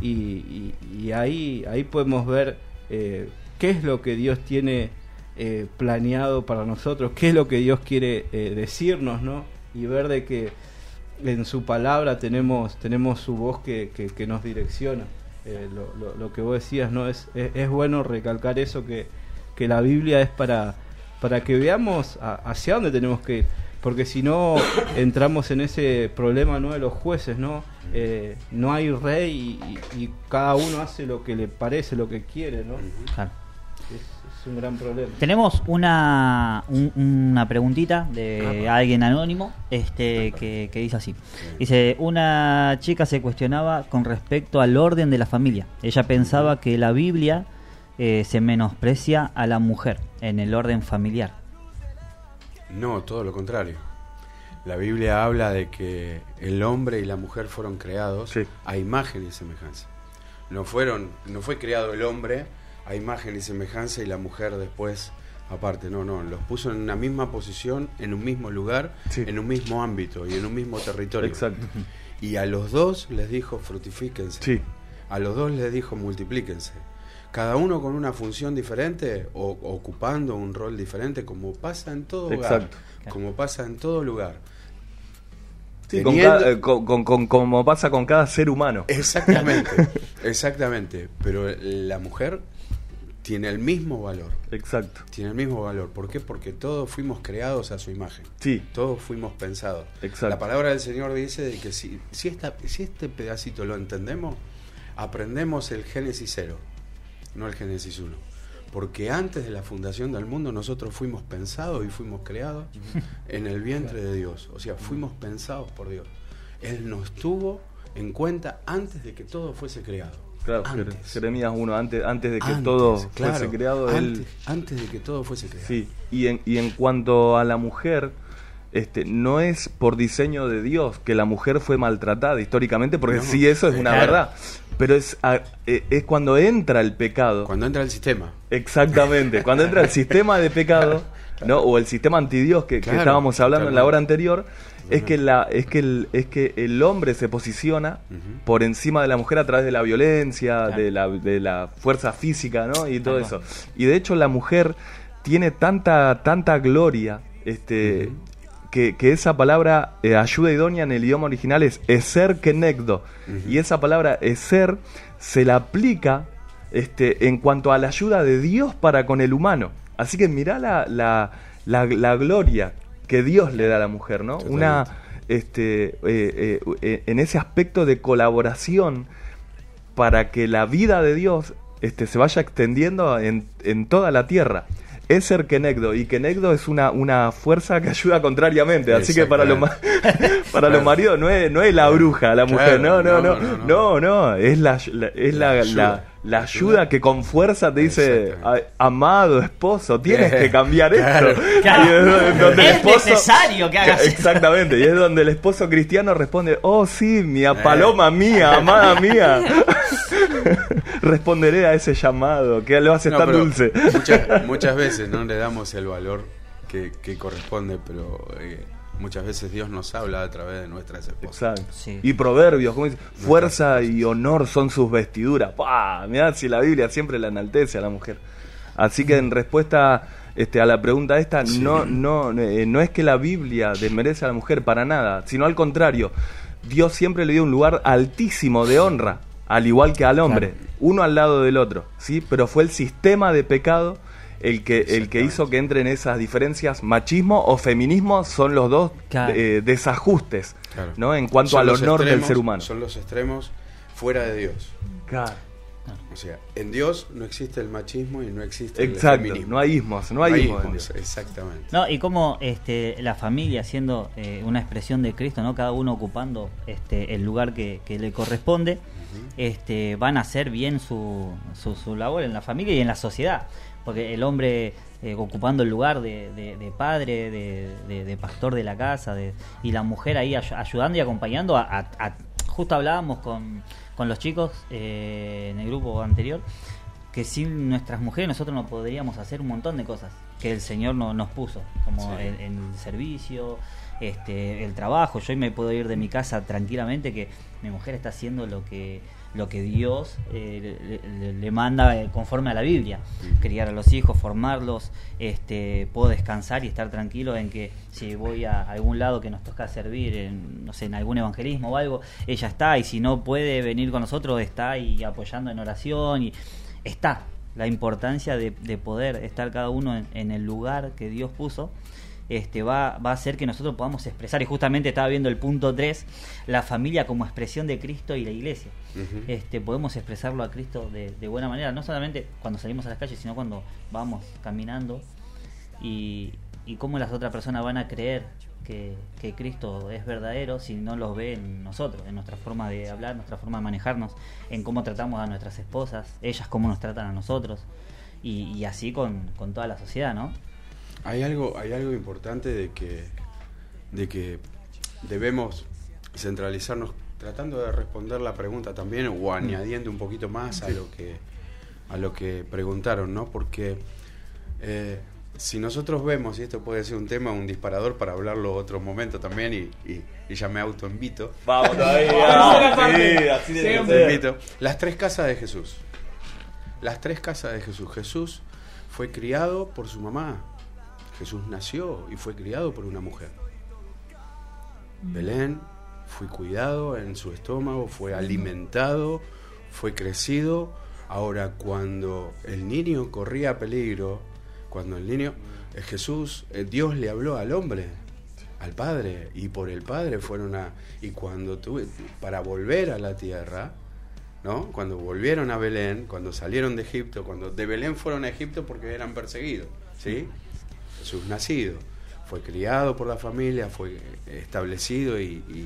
Y ahí podemos ver qué es lo que Dios tiene planeado para nosotros, qué es lo que Dios quiere decirnos, ¿no? Y ver de que en su palabra tenemos su voz que nos direcciona. Lo que vos decías, ¿no? Es bueno recalcar eso, que la Biblia es para que veamos hacia dónde tenemos que ir, porque si no entramos en ese problema, ¿no? De los jueces, ¿no? No hay rey y cada uno hace lo que le parece, lo que quiere, ¿no? Claro. Es un gran problema. Tenemos una preguntita de alguien anónimo que dice así. Dice, una chica se cuestionaba con respecto al orden de la familia. Ella pensaba que la Biblia se menosprecia a la mujer en el orden familiar. No, todo lo contrario. La Biblia habla de que el hombre y la mujer fueron creados a imagen y semejanza. No fue creado el hombre a imagen y semejanza y la mujer después aparte. No, los puso en una misma posición, en un mismo lugar, en un mismo ámbito y en un mismo territorio. Exacto. Y a los dos les dijo fructifíquense. A los dos les dijo multiplíquense. Cada uno con una función diferente o ocupando un rol diferente, como pasa en todo lugar. Exacto. Como pasa en todo lugar. Sí, como pasa con cada ser humano. Exactamente. Pero la mujer tiene el mismo valor. Exacto. Tiene el mismo valor. ¿Por qué? Porque todos fuimos creados a su imagen. Sí. Todos fuimos pensados. Exacto. La palabra del Señor dice de que si este pedacito lo entendemos, aprendemos el Génesis 0, no el Génesis 1. Porque antes de la fundación del mundo nosotros fuimos pensados y fuimos creados en el vientre de Dios. O sea, fuimos pensados por Dios. Él nos tuvo en cuenta antes de que todo fuese creado. Claro, Jeremías 1, antes de que todo fuese creado. Antes de que todo fuese creado. Sí, y en cuanto a la mujer, no es por diseño de Dios que la mujer fue maltratada históricamente, porque sí, eso es una verdad. Pero es cuando entra el pecado. Cuando entra el sistema. Exactamente, cuando entra el sistema de pecado, ¿no? O el sistema antidios que estábamos hablando en la hora anterior. Es que el hombre se posiciona por encima de la mujer a través de la violencia, de la fuerza física, ¿no? Y todo eso. Y de hecho la mujer tiene tanta gloria, que esa palabra ayuda idónea en el idioma original es eser kenegdo. Y esa palabra eser se la aplica en cuanto a la ayuda de Dios para con el humano. Así que mirá la gloria que Dios le da a la mujer, ¿no? Totalmente. En ese aspecto de colaboración para que la vida de Dios se vaya extendiendo en toda la tierra. Es ser kenegdo, y kenegdo es una fuerza que ayuda contrariamente, así que para los maridos no es la bruja, la mujer, no, es la ayuda que con fuerza te dice, amado esposo, tienes que cambiar esto. Claro. Y es donde es necesario que hagas eso. Exactamente, y es donde el esposo cristiano responde, oh sí, mi paloma mía, amada mía. Responderé a ese llamado que lo hace tan dulce. Muchas veces no le damos el valor que corresponde, pero muchas veces Dios nos habla a través de nuestras esposas. Exacto. Sí. Y proverbios, como dice, fuerza y honor son sus vestiduras. ¡Pah! Mirá si la Biblia siempre la enaltece a la mujer. Así que en respuesta a la pregunta esta, Sí. no es que la Biblia desmerece a la mujer para nada, sino al contrario. Dios siempre le dio un lugar altísimo de honra, al igual que al hombre, Claro. uno al lado del otro, ¿sí? Pero fue el sistema de pecado el que hizo que entren esas diferencias. Machismo o feminismo son los dos Claro. desajustes, Claro. ¿no? En cuanto Son al los honor del extremos, ser humano. Son los extremos fuera de Dios. Claro. O sea, en Dios no existe el machismo y no existe Exacto, el feminismo. no hay ismos, no hay ismos en Dios. Exactamente. No, y como la familia siendo una expresión de Cristo, ¿no? Cada uno ocupando el lugar que le corresponde, van a hacer bien su labor en la familia y en la sociedad. Porque el hombre ocupando el lugar de padre, de pastor de la casa, y la mujer ahí ayudando y acompañando justo hablábamos con los chicos en el grupo anterior, que sin nuestras mujeres nosotros no podríamos hacer un montón de cosas que el Señor nos puso, como Sí. el servicio, el trabajo. Yo hoy me puedo ir de mi casa tranquilamente, que mi mujer está haciendo lo que Dios le manda conforme a la Biblia, criar a los hijos, formarlos. Puedo descansar y estar tranquilo en que si voy a algún lado que nos toca servir, en algún evangelismo o algo, ella está, y si no puede venir con nosotros, está ahí apoyando en oración, y está la importancia de poder estar cada uno en el lugar que Dios puso. Va a hacer que nosotros podamos expresar, y justamente estaba viendo el punto 3, la familia como expresión de Cristo y la iglesia. Podemos expresarlo a Cristo de buena manera, no solamente cuando salimos a las calles, sino cuando vamos caminando, y cómo las otras personas van a creer que Cristo es verdadero si no los ve en nosotros, en nuestra forma de hablar, nuestra forma de manejarnos, en cómo tratamos a nuestras esposas, ellas cómo nos tratan a nosotros, y así con toda la sociedad, ¿no? Hay algo importante de que debemos centralizarnos tratando de responder la pregunta también, o añadiendo un poquito más a lo que preguntaron, ¿no? Porque si nosotros vemos, y esto puede ser un tema, un disparador para hablarlo otro momento también, y ya me autoinvito. Vamos todavía. Sí, así debe ser. Invito. Las tres casas de Jesús. Las tres casas de Jesús. Jesús fue criado por su mamá. Jesús nació y fue criado por una mujer. Belén fue cuidado en su estómago, fue alimentado, fue crecido. Ahora, cuando el niño corría peligro, cuando el niño, Jesús, Dios le habló al hombre, al Padre, y por el Padre fueron y cuando para volver a la tierra, ¿no? Cuando volvieron a Belén, cuando salieron de Egipto, cuando de Belén fueron a Egipto porque eran perseguidos, ¿sí? Jesús nacido, fue criado por la familia, fue establecido y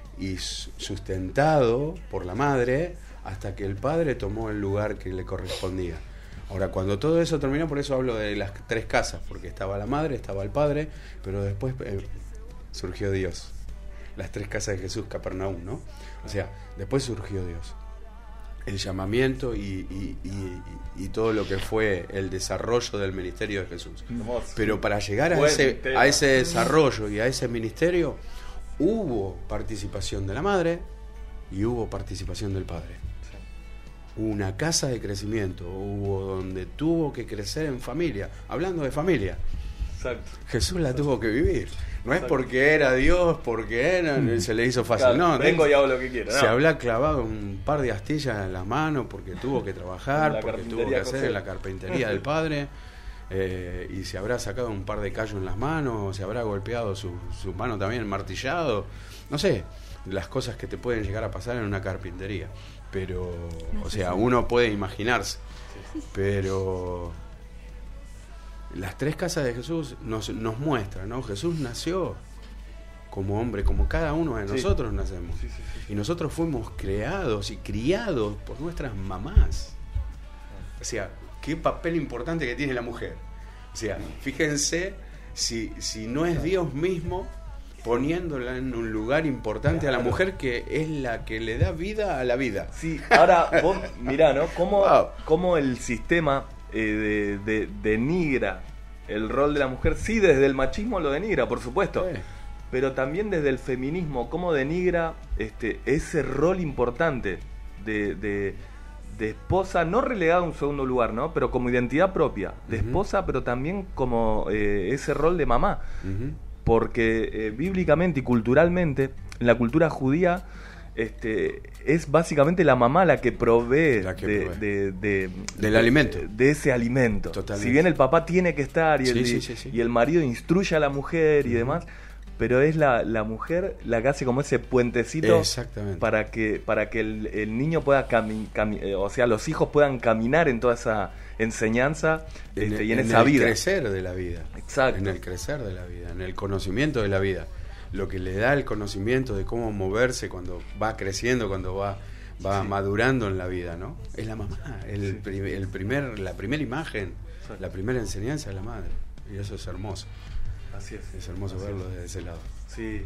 sustentado por la madre hasta que el padre tomó el lugar que le correspondía. Ahora, cuando todo eso terminó, por eso hablo de las tres casas, porque estaba la madre, estaba el padre, pero después surgió Dios. Las tres casas de Jesús, Capernaum, ¿no? O sea, después surgió Dios. El llamamiento y todo lo que fue el desarrollo del ministerio de Jesús. Pero para llegar a ese desarrollo y a ese ministerio, hubo participación de la madre y hubo participación del padre. Hubo una casa de crecimiento, hubo donde tuvo que crecer en familia. Hablando de familia, Exacto. Jesús la tuvo que vivir. No es porque era Dios, porque se le hizo fácil. Claro, no, vengo y hago lo que quiero. Se habrá clavado un par de astillas en las manos porque tuvo que trabajar, porque tuvo que hacer en la carpintería del padre, y se habrá sacado un par de callos en las manos, se habrá golpeado su mano también, martillado. No sé, las cosas que te pueden llegar a pasar en una carpintería. Pero, o sea, uno puede imaginarse. Pero las tres casas de Jesús nos muestran, ¿no? Jesús nació como hombre, como cada uno de nosotros nacemos. Y nosotros fuimos creados y criados por nuestras mamás. O sea, qué papel importante que tiene la mujer. O sea, fíjense si no es Dios mismo poniéndola en un lugar importante a la mujer, que es la que le da vida a la vida. Sí, ahora vos mirá, ¿no? Cómo el sistema denigra el rol de la mujer, sí, desde el machismo lo denigra, por supuesto, pero también desde el feminismo, cómo denigra ese rol importante de esposa, no relegada a un segundo lugar, ¿no? Pero como identidad propia, de esposa, pero también como ese rol de mamá. Porque bíblicamente y culturalmente, en la cultura judía, es básicamente la mamá la que provee, del alimento. De ese alimento. Totalmente. Si bien el papá tiene que estar y el marido instruye a la mujer y demás, pero es la mujer la que hace como ese puentecito para que el niño pueda o sea, los hijos puedan caminar en toda esa enseñanza y en esa vida. En el crecer de la vida. Exacto. En el crecer de la vida, en el conocimiento de la vida. Lo que le da el conocimiento de cómo moverse cuando va creciendo, cuando va madurando en la vida, ¿no? Es la mamá, la primera imagen, la primera enseñanza de la madre. Y eso es hermoso. Así es. Es hermoso verlo desde ese lado. Sí.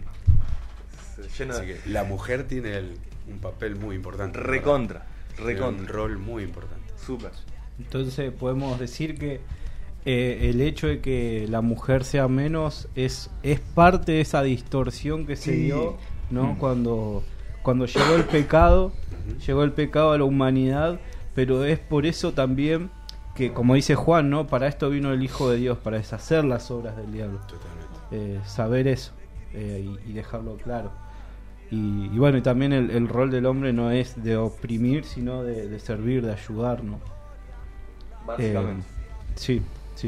Así que la mujer tiene un papel muy importante. Recontra. Un rol muy importante. Súper. Entonces podemos decir que el hecho de que la mujer sea menos es parte de esa distorsión que se dio, ¿no? Cuando llegó el pecado, llegó el pecado a la humanidad, pero es por eso también que, como dice Juan, ¿no? Para esto vino el Hijo de Dios, para deshacer las obras del diablo. Totalmente. Saber eso y dejarlo claro. Y bueno, y también el rol del hombre no es de oprimir, sino de servir, de ayudar, ¿no? Básicamente. Sí.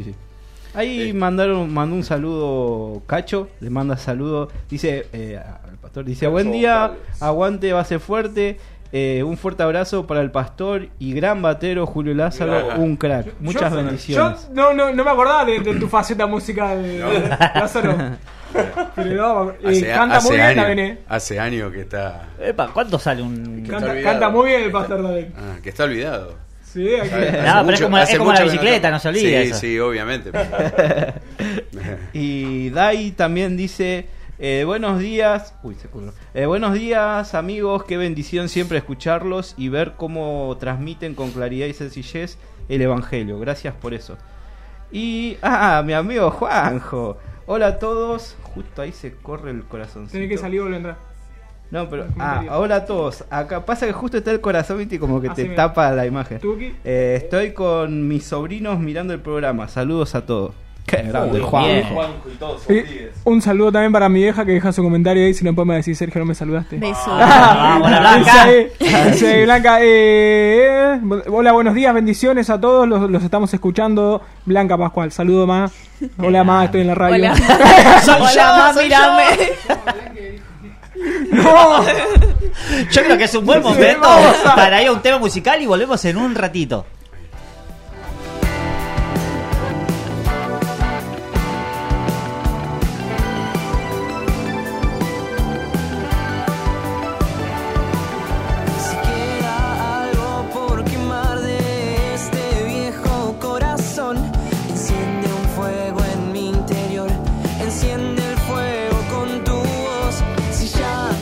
Ahí mandó un saludo Cacho, le manda saludo, dice al pastor, dice buen día, aguante base fuerte, un fuerte abrazo para el pastor y gran batero Julio Lázaro, un crack, muchas bendiciones. Yo no me acordaba de tu faceta musical, Lázaro. Pero canta muy bien la Bené. Hace años que está. ¿Cuánto sale un...? Canta muy bien el pastor David. Que está olvidado. Sí, aquí. No, pero es como la bicicleta, no se olvida. Sí, eso. sí, obviamente. Y Dai también dice: buenos días. Buenos días, amigos. Qué bendición siempre escucharlos y ver cómo transmiten con claridad y sencillez el evangelio. Gracias por eso. Y mi amigo Juanjo. Hola a todos. Justo ahí se corre el corazoncito. Tiene que salir o volver a entrar. No, pero hola a todos. Acá pasa que justo está el corazón, ¿viste? Como que te tapa la imagen. Estoy con mis sobrinos mirando el programa. Saludos a todos. Qué grande, Juanjo. Un saludo también para mi vieja que deja su comentario ahí. Si no podemos decir, Sergio, no me saludaste. Besos. Vamos, la Blanca. Dice Blanca, hola, buenos días, bendiciones a todos. Los estamos escuchando. Blanca Pascual, saludo más. Hola, más, estoy en la radio. Hola, Hola, más, mirame. No. Yo creo que es un buen momento para ir a un tema musical y volvemos en un ratito.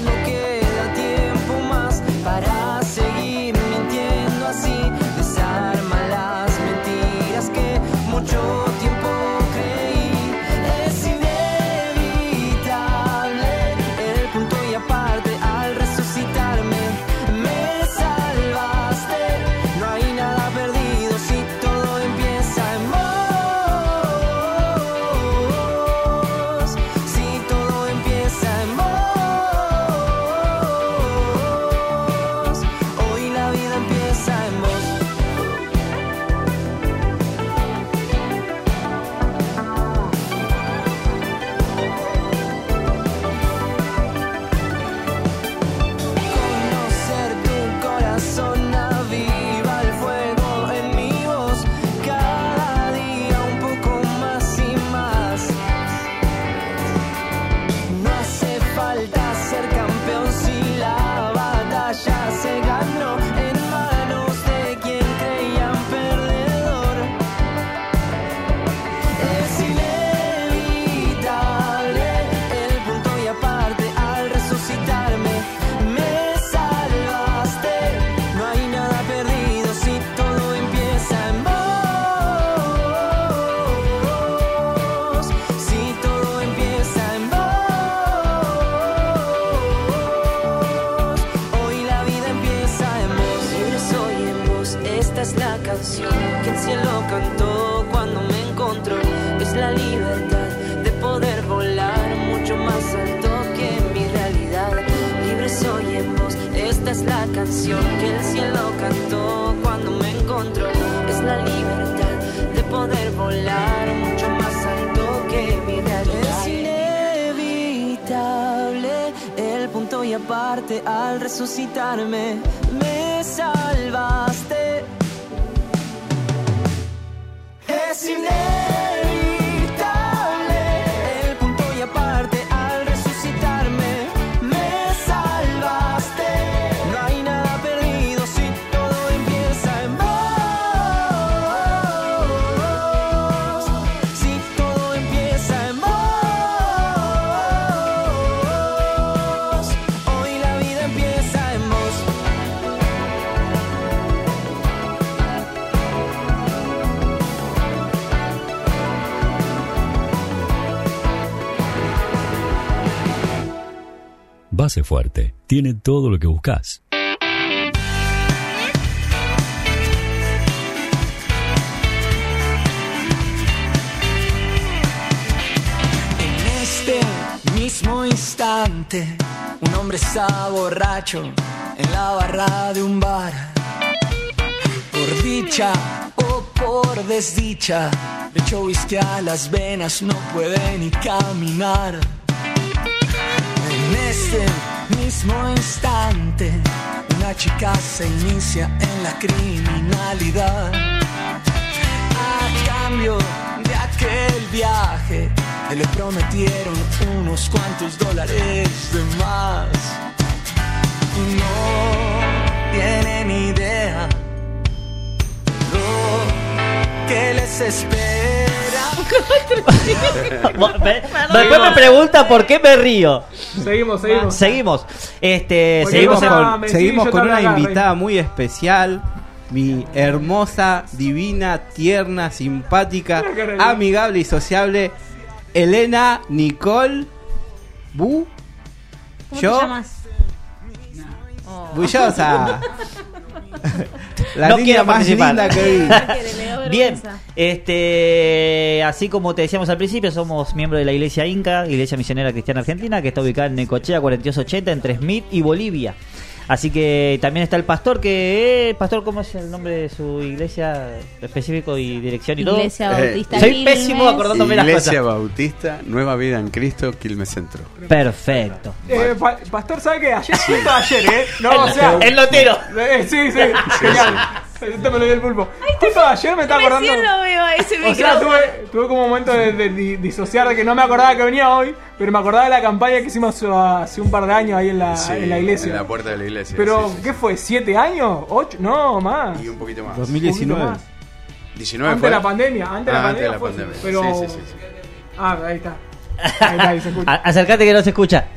Para seguir mintiendo así, canción que el cielo cantó cuando me encontró. Es la libertad de poder volar mucho más alto que mi realidad. Es inevitable el punto y aparte al resucitarme. Me salvaste. Es inevitable el punto y aparte al resucitarme. Me salvaste. No hay nada perdido si todo empieza en vos. Si todo empieza en vos. Hoy la vida empieza en vos. Base Fuerte tiene todo lo que buscas. En este mismo instante, un hombre está borracho en la barra de un bar. Por dicha o por desdicha, le echó whisky a las venas, no puede ni caminar. En este mismo instante, una chica se inicia en la criminalidad. A cambio de aquel viaje, le prometieron unos cuantos dólares de más. No tiene ni idea lo que les espera. Después me pregunta por qué me río. Seguimos. Seguimos Seguimos con una invitada muy especial. Mi hermosa, divina, tierna, simpática, amigable y sociable Elena Nicole Bu. ¿Cómo Yo. te llamas? Bullosa. La no niña quiero más participar. linda que vi. Bien, así como te decíamos al principio, somos miembros de la Iglesia Inca, Iglesia Misionera Cristiana Argentina, que está ubicada en Necochea 4280 entre Smith y Bolivia. Así que también está el pastor, pastor, ¿cómo es el nombre de su iglesia específico y dirección y todo? Iglesia Bautista Soy Quilmes. pésimo acordándome las cosas. Iglesia Bautista, Nueva Vida en Cristo, Quilmes Centro. Perfecto. Pastor, ¿sabe qué? Ayer, no, o sea, el notero. Sí, genial. Este me lo dio el pulpo. Justo ayer me estaba acordando. Recién lo veo a ese O sea, micrófono. tuve como un momento de disociar de que no me acordaba que venía hoy, pero me acordaba de la campaña que hicimos hace un par de años ahí en la iglesia. En la puerta de la iglesia. Pero, sí. ¿qué fue? ¿7 años? ¿8? No, más. Y un poquito más. 2019. 19 Antes fue. de la pandemia. Antes de la pandemia. Antes de la fue, pandemia. Pero... Sí. Ah, ahí está. Ahí se escucha. Acércate que no se escucha.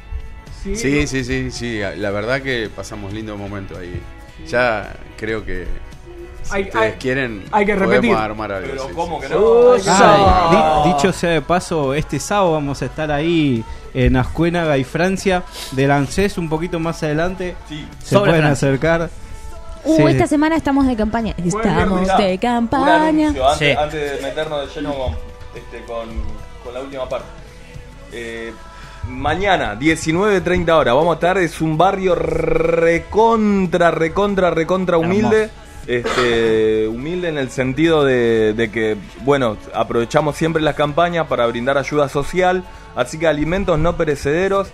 Sí. La verdad que pasamos lindo momento ahí. Ya creo que si ustedes quieren, hay que repetir. podemos armar algo. Pero sí, ¿cómo sí, que sí. no? Dicho sea de paso, este sábado vamos a estar ahí en Ascuénaga y Francia, del ANSES un poquito más adelante. Sí. Se Sobre pueden Francia. acercar. Sí. Esta semana estamos de campaña. Estamos Mirá, de un campaña. anuncio antes, Sí. antes de meternos de lleno con la última parte. Mañana, 19:30 horas, vamos a estar. Es un barrio recontra humilde. Humilde en el sentido de que, bueno, aprovechamos siempre las campañas para brindar ayuda social. Así que alimentos no perecederos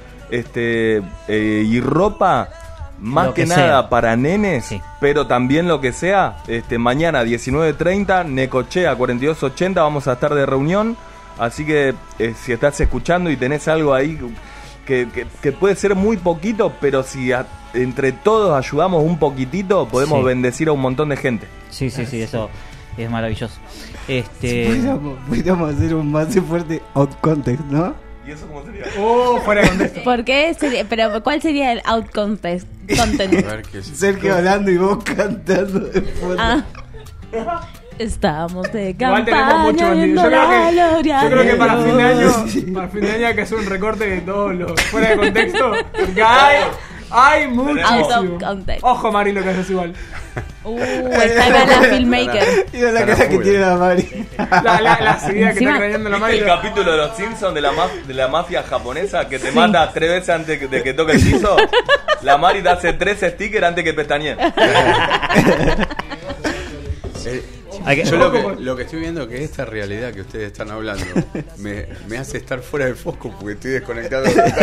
y ropa, más Lo que que nada sea. para nenes, Sí. pero también lo que sea. Mañana 19:30, Necochea 4280, vamos a estar de reunión. Así que si estás escuchando y tenés algo ahí que puede ser muy poquito, pero si entre todos ayudamos un poquitito, podemos Sí. bendecir a un montón de gente. Sí, eso es maravilloso. Podríamos hacer un base fuerte out context, ¿no? ¿Y eso cómo sería? Fuera de contexto. ¿Por qué sería? Pero ¿cuál sería el out content? A ver qué es. Sergio hablando y vos cantando de fondo. Ah. Estamos de Igual tenemos mucho campaña contenido. viendo la gloria Yo creo que de para fin de Dios. año hay que hacer un recorte de todos los fuera de contexto. Porque hay Hay muchísimo. Out of context. Ojo, Mari, lo que haces igual. Está acá la filmmaker. Y de la cara que tiene la Mari. La seguida que está craneando la Mari. ¿Viste el capítulo de los Simpsons de la mafia japonesa que te mata 3 veces antes de que toque el piso? La Mari te hace 3 stickers antes que pestañeen. Yo lo que estoy viendo es que esta realidad que ustedes están hablando me hace estar fuera del foco porque estoy desconectado.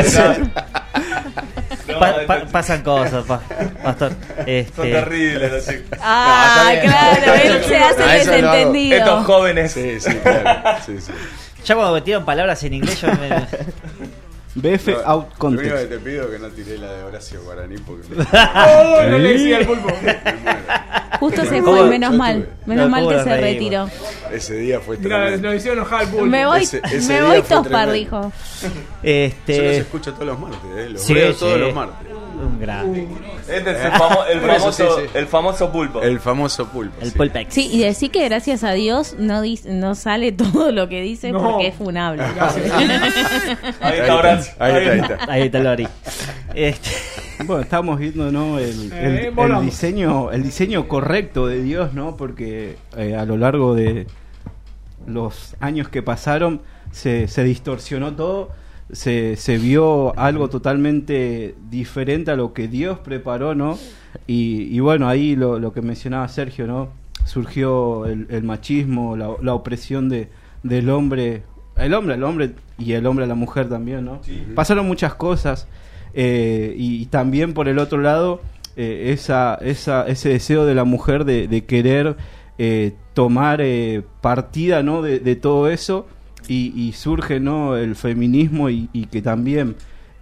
Pasan cosas, pastor. Son terribles los chicos. Claro, él se hace el desentendido. Estos jóvenes. Sí, claro. Sí. Ya cuando metieron palabras en inglés, yo BF out Lo context. único que te pido es que no tiré la de Horacio Guaraní porque No le decía el pulpo. Justo se fue, menos mal. Menos mal que se retiró. ese día fue Mira, tremendo. lo hicieron enojar al pulpo. Me voy, Ese me día voy fue Tospar, tremendo. dijo. Yo los escucho todos los martes, los veo todos los martes. Un gran. Este es el famoso pulpo. El famoso pulpo. El Pulpex. Sí, y decir que gracias a Dios no sale todo lo que dice No. porque es funable. Ahí está Horacio. Ahí está. Ahí está Lori. Bueno, estamos viendo, ¿no? El diseño correcto de Dios, ¿no? Porque a lo largo de los años que pasaron se distorsionó todo, se vio algo totalmente diferente a lo que Dios preparó, ¿no? Y bueno, ahí lo que mencionaba Sergio, ¿no? Surgió el machismo, la opresión del hombre, el hombre al hombre y el hombre a la mujer también, ¿no? Sí. Pasaron muchas cosas. Y también por el otro lado ese deseo de la mujer de querer tomar partida, ¿no? de todo eso y surge, ¿no? el feminismo y que también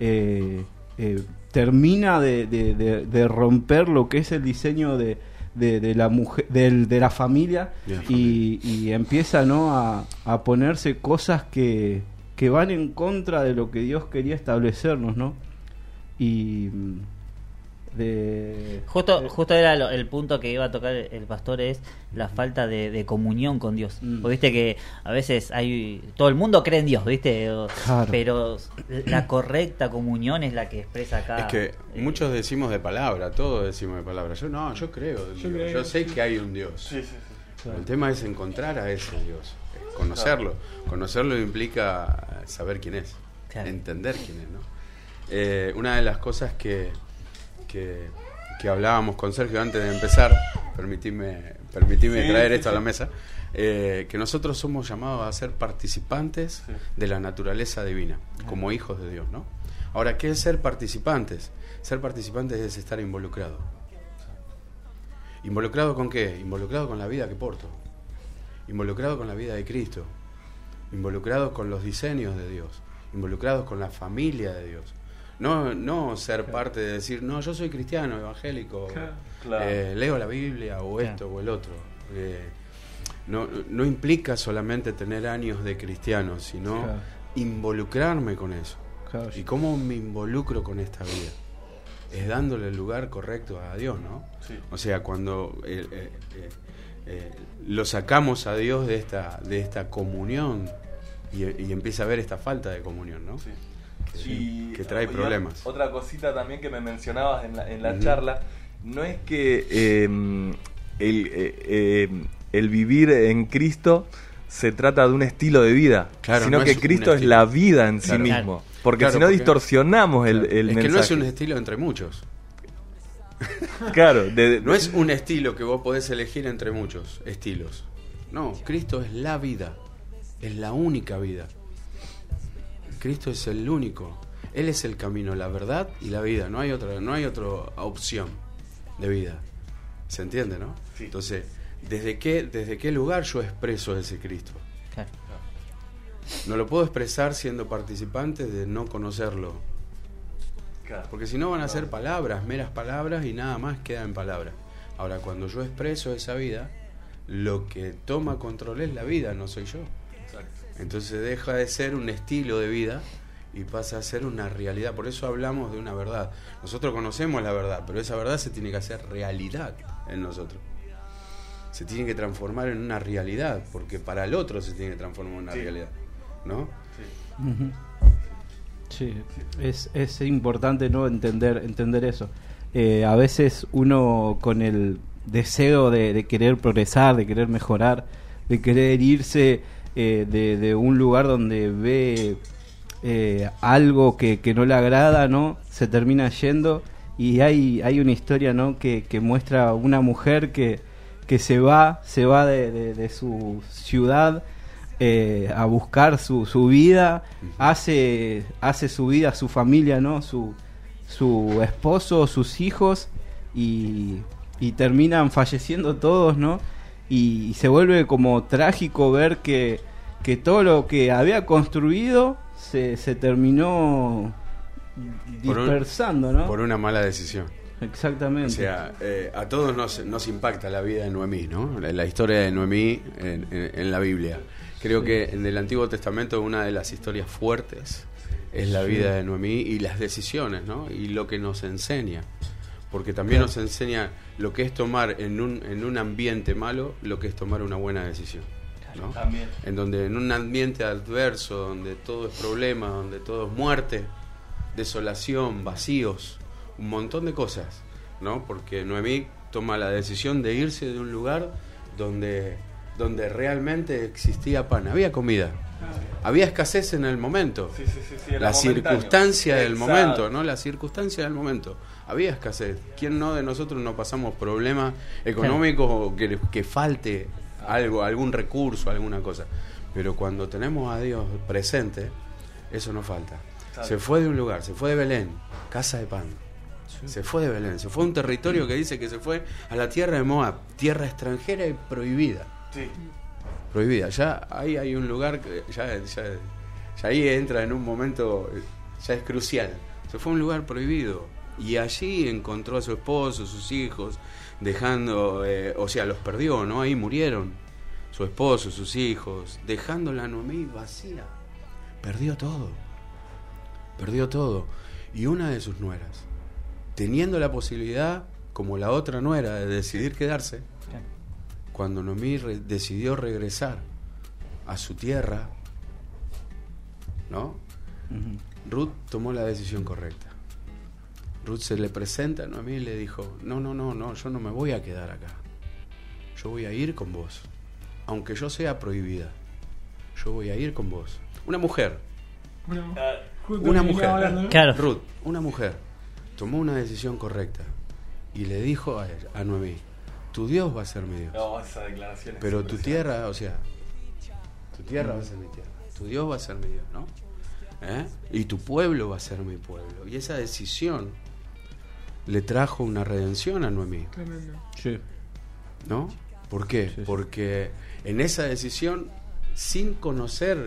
termina de romper lo que es el diseño de la mujer, de la familia y empieza, ¿no? a ponerse cosas que van en contra de lo que Dios quería establecernos, ¿no? Y justo era el punto que iba a tocar el pastor, es la falta de comunión con Dios. Porque viste que a veces todo el mundo cree en Dios, viste, claro. Pero la correcta comunión es la que expresa acá. Es que muchos decimos de palabra, todos decimos de palabra. Yo creo en Dios. Yo sé que hay un Dios. Sí. Claro. El tema es encontrar a ese Dios, conocerlo. Conocerlo implica saber quién es, entender quién es, ¿no? Una de las cosas que hablábamos con Sergio antes de empezar, permitime traer esto a la mesa, que nosotros somos llamados a ser participantes de la naturaleza divina, como hijos de Dios, ¿no? Ahora, ¿qué es ser participantes? Ser participantes es estar involucrado. ¿Involucrado con qué? Involucrado con la vida que porto, involucrado con la vida de Cristo, involucrado con los diseños de Dios, involucrados con la familia de Dios. No ser parte de decir, no, yo soy cristiano, evangélico, leo la Biblia o esto o el otro. No implica solamente tener años de cristiano, sino involucrarme con eso. ¿Y cómo me involucro con esta vida? Es dándole el lugar correcto a Dios, ¿no? Sí. O sea, cuando lo sacamos a Dios de esta comunión y empieza a haber esta falta de comunión, ¿no? Sí. Que trae problemas. Otra cosita también que me mencionabas en la charla, no es que el vivir en Cristo se trata de un estilo de vida, sino no que Cristo es la vida en sí mismo. Porque si no distorsionamos el mensaje. Es que no es un estilo entre muchos. Claro. No es un estilo que vos podés elegir entre muchos estilos. No, Cristo es la vida. Es la única vida. Cristo es el único. Él es el camino, la verdad y la vida. No hay otra opción de vida. ¿Se entiende, no? Sí. Entonces, ¿desde qué lugar yo expreso ese Cristo? Claro. No lo puedo expresar siendo participante de no conocerlo. Claro. Porque si no van a ser palabras, meras palabras, y nada más queda en palabras. Ahora, cuando yo expreso esa vida, lo que toma control es la vida, no soy yo. Exacto. Entonces deja de ser un estilo de vida y pasa a ser una realidad. Por eso hablamos de una verdad. Nosotros conocemos la verdad, pero esa verdad se tiene que hacer realidad en nosotros. Se tiene que transformar en una realidad, porque para el otro se tiene que transformar en una realidad, ¿no? Sí. Sí, es importante, ¿no? entender eso. A veces uno con el deseo de querer progresar, de querer mejorar, de querer irse de un lugar donde ve algo que no le agrada, ¿no? Se termina yendo, y hay una historia, ¿no? que muestra una mujer que se va de su ciudad a buscar su vida, hace su vida, su familia, ¿no? Su esposo, sus hijos, y terminan falleciendo todos, ¿no? Y se vuelve como trágico ver que todo lo que había construido se terminó dispersando, ¿no? Por una mala decisión. Exactamente. O sea, a todos nos impacta la vida de Noemí, ¿no? La historia de Noemí en la Biblia. Creo que en el Antiguo Testamento una de las historias fuertes es la vida de Noemí y las decisiones, ¿no? Y lo que nos enseña. Porque también nos enseña lo que es tomar en un ambiente malo, lo que es tomar una buena decisión, ¿no? También. En un ambiente adverso, donde todo es problema, donde todo es muerte, desolación, vacíos, un montón de cosas, ¿no? Porque Noemí toma la decisión de irse de un lugar donde realmente existía pan, había comida, había escasez en el momento, la circunstancia del momento, ¿no? La circunstancia del momento, había escasez. ¿Quién no de nosotros no pasamos problemas económicos o que falte algo, algún recurso, alguna cosa? Pero cuando tenemos a Dios presente, eso no falta. Se fue de un lugar, se fue de Belén, casa de pan. Se fue de Belén, se fue a un territorio que dice que se fue a la tierra de Moab, tierra extranjera y prohibida. Sí. Prohibida. Ya ahí hay un lugar que ya ahí entra en un momento, ya es crucial. Se fue a un lugar prohibido y allí encontró a su esposo, sus hijos, dejando, o sea, los perdió, ¿no? Ahí murieron su esposo, sus hijos, dejando la Noemí vacía. Perdió todo. Y una de sus nueras, teniendo la posibilidad, como la otra nuera, de decidir quedarse, cuando Noemí decidió regresar a su tierra, ¿no? Ruth tomó la decisión correcta. Ruth se le presenta a Noemí y le dijo, no, yo no me voy a quedar acá. Yo voy a ir con vos. Aunque yo sea prohibida, yo voy a ir con vos. Una mujer. Una mujer. Claro. Ruth, una mujer, tomó una decisión correcta y le dijo a Noemí, tu Dios va a ser mi Dios. No, esa declaración es pero tu tierra, o sea, tu tierra va a ser mi tierra. Tu Dios va a ser mi Dios, ¿no? Y tu pueblo va a ser mi pueblo. Y esa decisión le trajo una redención a Noemí. Tremendo. Sí. ¿No? ¿Por qué? Sí, sí. Porque en esa decisión, sin conocer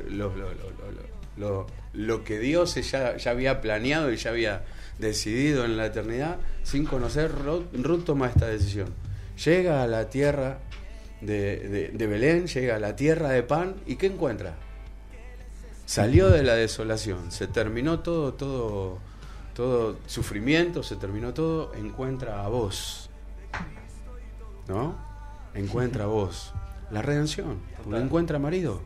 lo que Dios ya había planeado y ya había decidido en la eternidad, sin conocer, Ruth toma esta decisión. Llega a la tierra de Belén, llega a la tierra de pan, ¿y qué encuentra? Salió de la desolación, se terminó todo sufrimiento, se terminó todo, encuentra a vos, ¿no? Encuentra a vos la redención, porque encuentra marido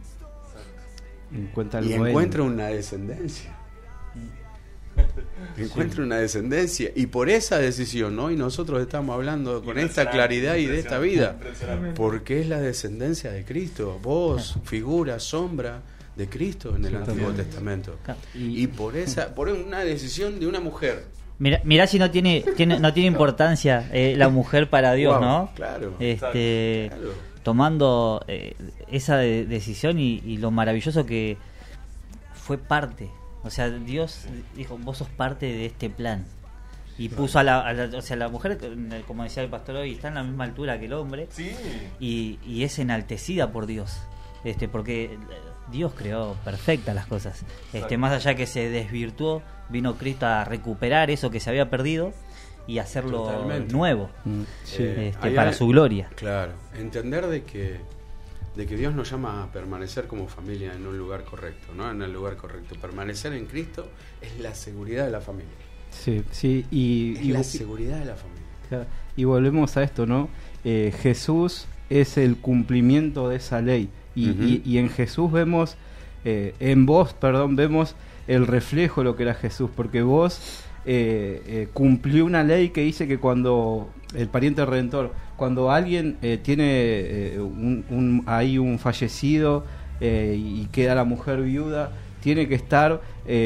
y encuentra una descendencia. Encuentra una descendencia, y por esa decisión hoy nosotros estamos hablando con esta claridad y de esta vida, porque es la descendencia de Cristo. Vos, figura, sombra de Cristo en el Antiguo Testamento, y por una decisión de una mujer. Mirá si no tiene importancia la mujer para Dios, Wow, ¿no? claro, claro. Tomando esa decisión y lo maravilloso que fue parte. O sea, Dios dijo, vos sos parte de este plan. Y puso a la mujer, como decía el pastor hoy, está en la misma altura que el hombre. Sí. Y es enaltecida por Dios. Porque Dios creó perfectas las cosas. Más allá que se desvirtuó, vino Cristo a recuperar eso que se había perdido y hacerlo totalmente nuevo. Sí. Para su gloria. Claro. Entender de que Dios nos llama a permanecer como familia en un lugar correcto, ¿no? En el lugar correcto. Permanecer en Cristo es la seguridad de la familia. Sí. Es la seguridad de la familia. Claro. Y volvemos a esto, ¿no? Jesús es el cumplimiento de esa ley. Y en Jesús vemos, vemos el reflejo de lo que era Jesús, porque vos cumplió una ley que dice que cuando el pariente redentor, cuando alguien tiene hay un fallecido y queda la mujer viuda, tiene que estar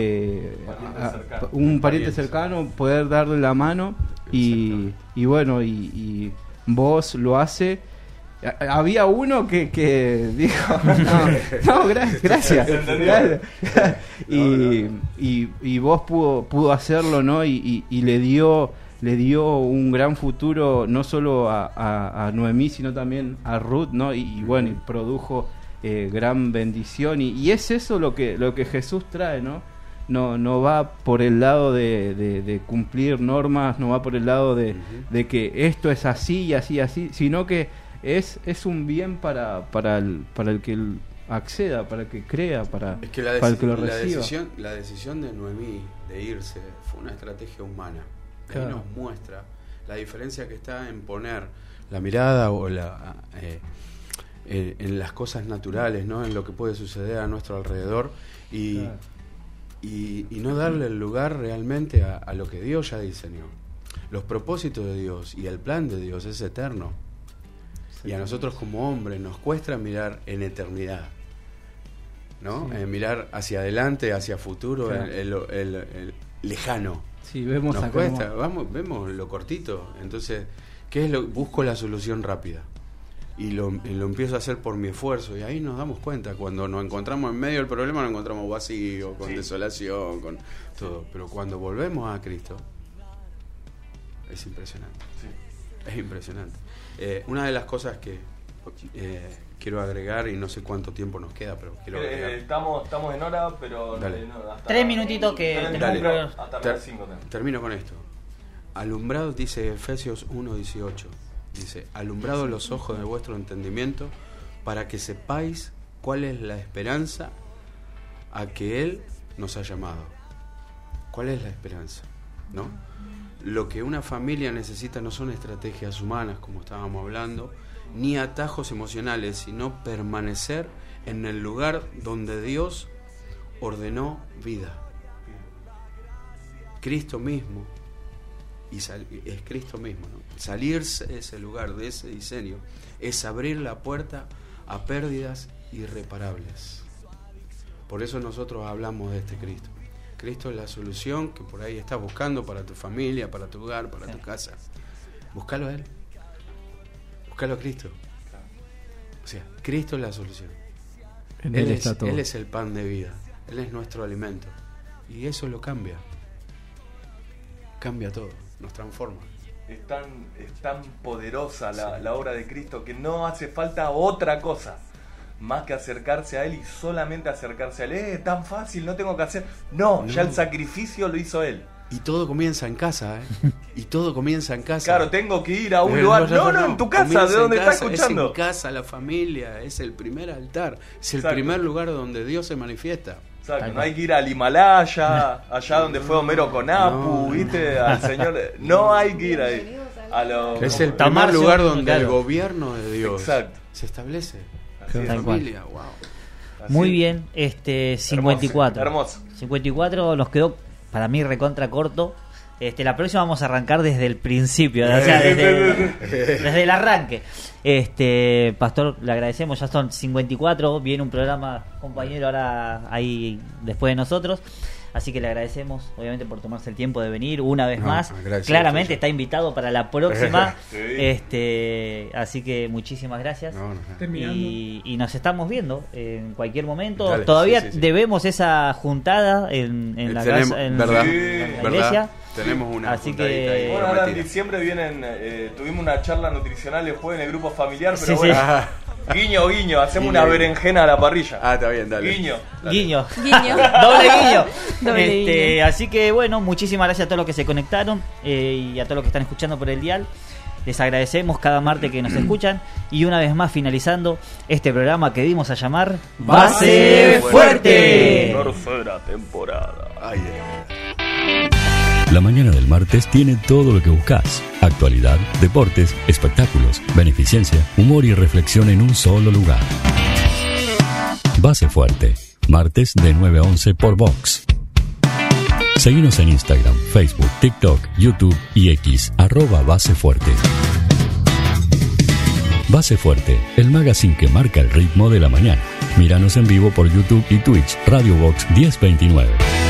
un pariente cercano, poder darle la mano y bueno, y vos lo hace. Había uno que dijo gracias. Y vos pudo hacerlo, ¿no? Y le dio un gran futuro no solo a Noemí, sino también a Ruth, ¿no? Y bueno, y produjo gran bendición, y es eso lo que Jesús trae, ¿no? No va por el lado de cumplir normas, no va por el lado de que esto es así y así, sino que es un bien para el que acceda, para el que crea, para el que lo reciba. La decisión de Noemí de irse fue una estrategia humana. Ahí nos muestra la diferencia que está en poner la mirada o en las cosas naturales, ¿no? En lo que puede suceder a nuestro alrededor y no darle el lugar realmente a lo que Dios ya diseñó. Los propósitos de Dios y el plan de Dios es eterno. Y a nosotros como hombres nos cuesta mirar en eternidad, ¿no? Mirar hacia adelante, hacia futuro, el lejano. Sí, vemos nos cuesta, vemos lo cortito. Entonces, ¿qué es busco la solución rápida? Y lo empiezo a hacer por mi esfuerzo, y ahí nos damos cuenta, cuando nos encontramos en medio del problema, nos encontramos vacío, con desolación, con todo. Pero cuando volvemos a Cristo, es impresionante. Es impresionante. Una de las cosas que quiero agregar, y no sé cuánto tiempo nos queda, pero quiero agregar. Estamos en hora, pero hasta 3 minutitos que tenemos hasta 5. Termino con esto. Alumbrado, dice Efesios 1:18. Dice: alumbrado los ojos de vuestro entendimiento, para que sepáis cuál es la esperanza a que Él nos ha llamado. ¿Cuál es la esperanza? ¿No? Lo que una familia necesita no son estrategias humanas, como estábamos hablando, ni atajos emocionales, sino permanecer en el lugar donde Dios ordenó vida. Cristo mismo, es Cristo mismo, ¿no? Salirse de ese lugar, de ese diseño, es abrir la puerta a pérdidas irreparables. Por eso nosotros hablamos de este Cristo. Cristo es la solución que por ahí estás buscando para tu familia, para tu hogar, para tu casa. Búscalo a Él. Búscalo a Cristo. O sea, Cristo es la solución. Él es el pan de vida. Él es nuestro alimento. Y eso lo cambia. Cambia todo. Nos transforma. Es tan poderosa la obra de Cristo que no hace falta otra cosa más que acercarse a Él, y solamente acercarse a Él. Es tan fácil, no tengo que hacer. No, ya el sacrificio lo hizo Él. Y todo comienza en casa, Y todo comienza en casa. Claro, tengo que ir a un lugar. No, en tu casa, de donde estás escuchando. Es en casa, la familia, es el primer altar, es el primer lugar donde Dios se manifiesta. Exacto, no hay que ir al Himalaya, allá donde fue Homero con Apu, ¿viste? Al Señor. No hay que ir ahí. Es el primer lugar donde el gobierno de Dios se establece. La familia, wow. Muy bien, 54. Hermoso. 54 nos quedó para mí recontra corto. La próxima vamos a arrancar desde el principio, o sea, desde el arranque. Pastor, le agradecemos, ya son 54, viene un programa compañero ahora ahí después de nosotros. Así que le agradecemos, obviamente, por tomarse el tiempo de venir una vez más. Gracias, claramente está invitado para la próxima. Así que muchísimas gracias. Y nos estamos viendo en cualquier momento. Dale, todavía debemos esa juntada en la iglesia. Tenemos una. Así que ahí. Bueno, ahora en diciembre vienen, tuvimos una charla nutricional el jueves en el grupo familiar, pero bueno. Guiño, guiño, hacemos una berenjena a la parrilla. Está bien, dale. Guiño. Doble guiño. Así que bueno, muchísimas gracias a todos los que se conectaron y a todos los que están escuchando por el dial. Les agradecemos cada martes que nos escuchan. Y una vez más, finalizando este programa que dimos a llamar Base Fuerte. Tercera temporada. La mañana del martes tiene todo lo que buscas: actualidad, deportes, espectáculos, beneficencia, humor y reflexión en un solo lugar. Base Fuerte, martes de 9 a 11 por Vox. Seguinos en Instagram, Facebook, TikTok, YouTube y X, @basefuerte. Base Fuerte, el magazine que marca el ritmo de la mañana. Míranos en vivo por YouTube y Twitch, Radio Box 1029.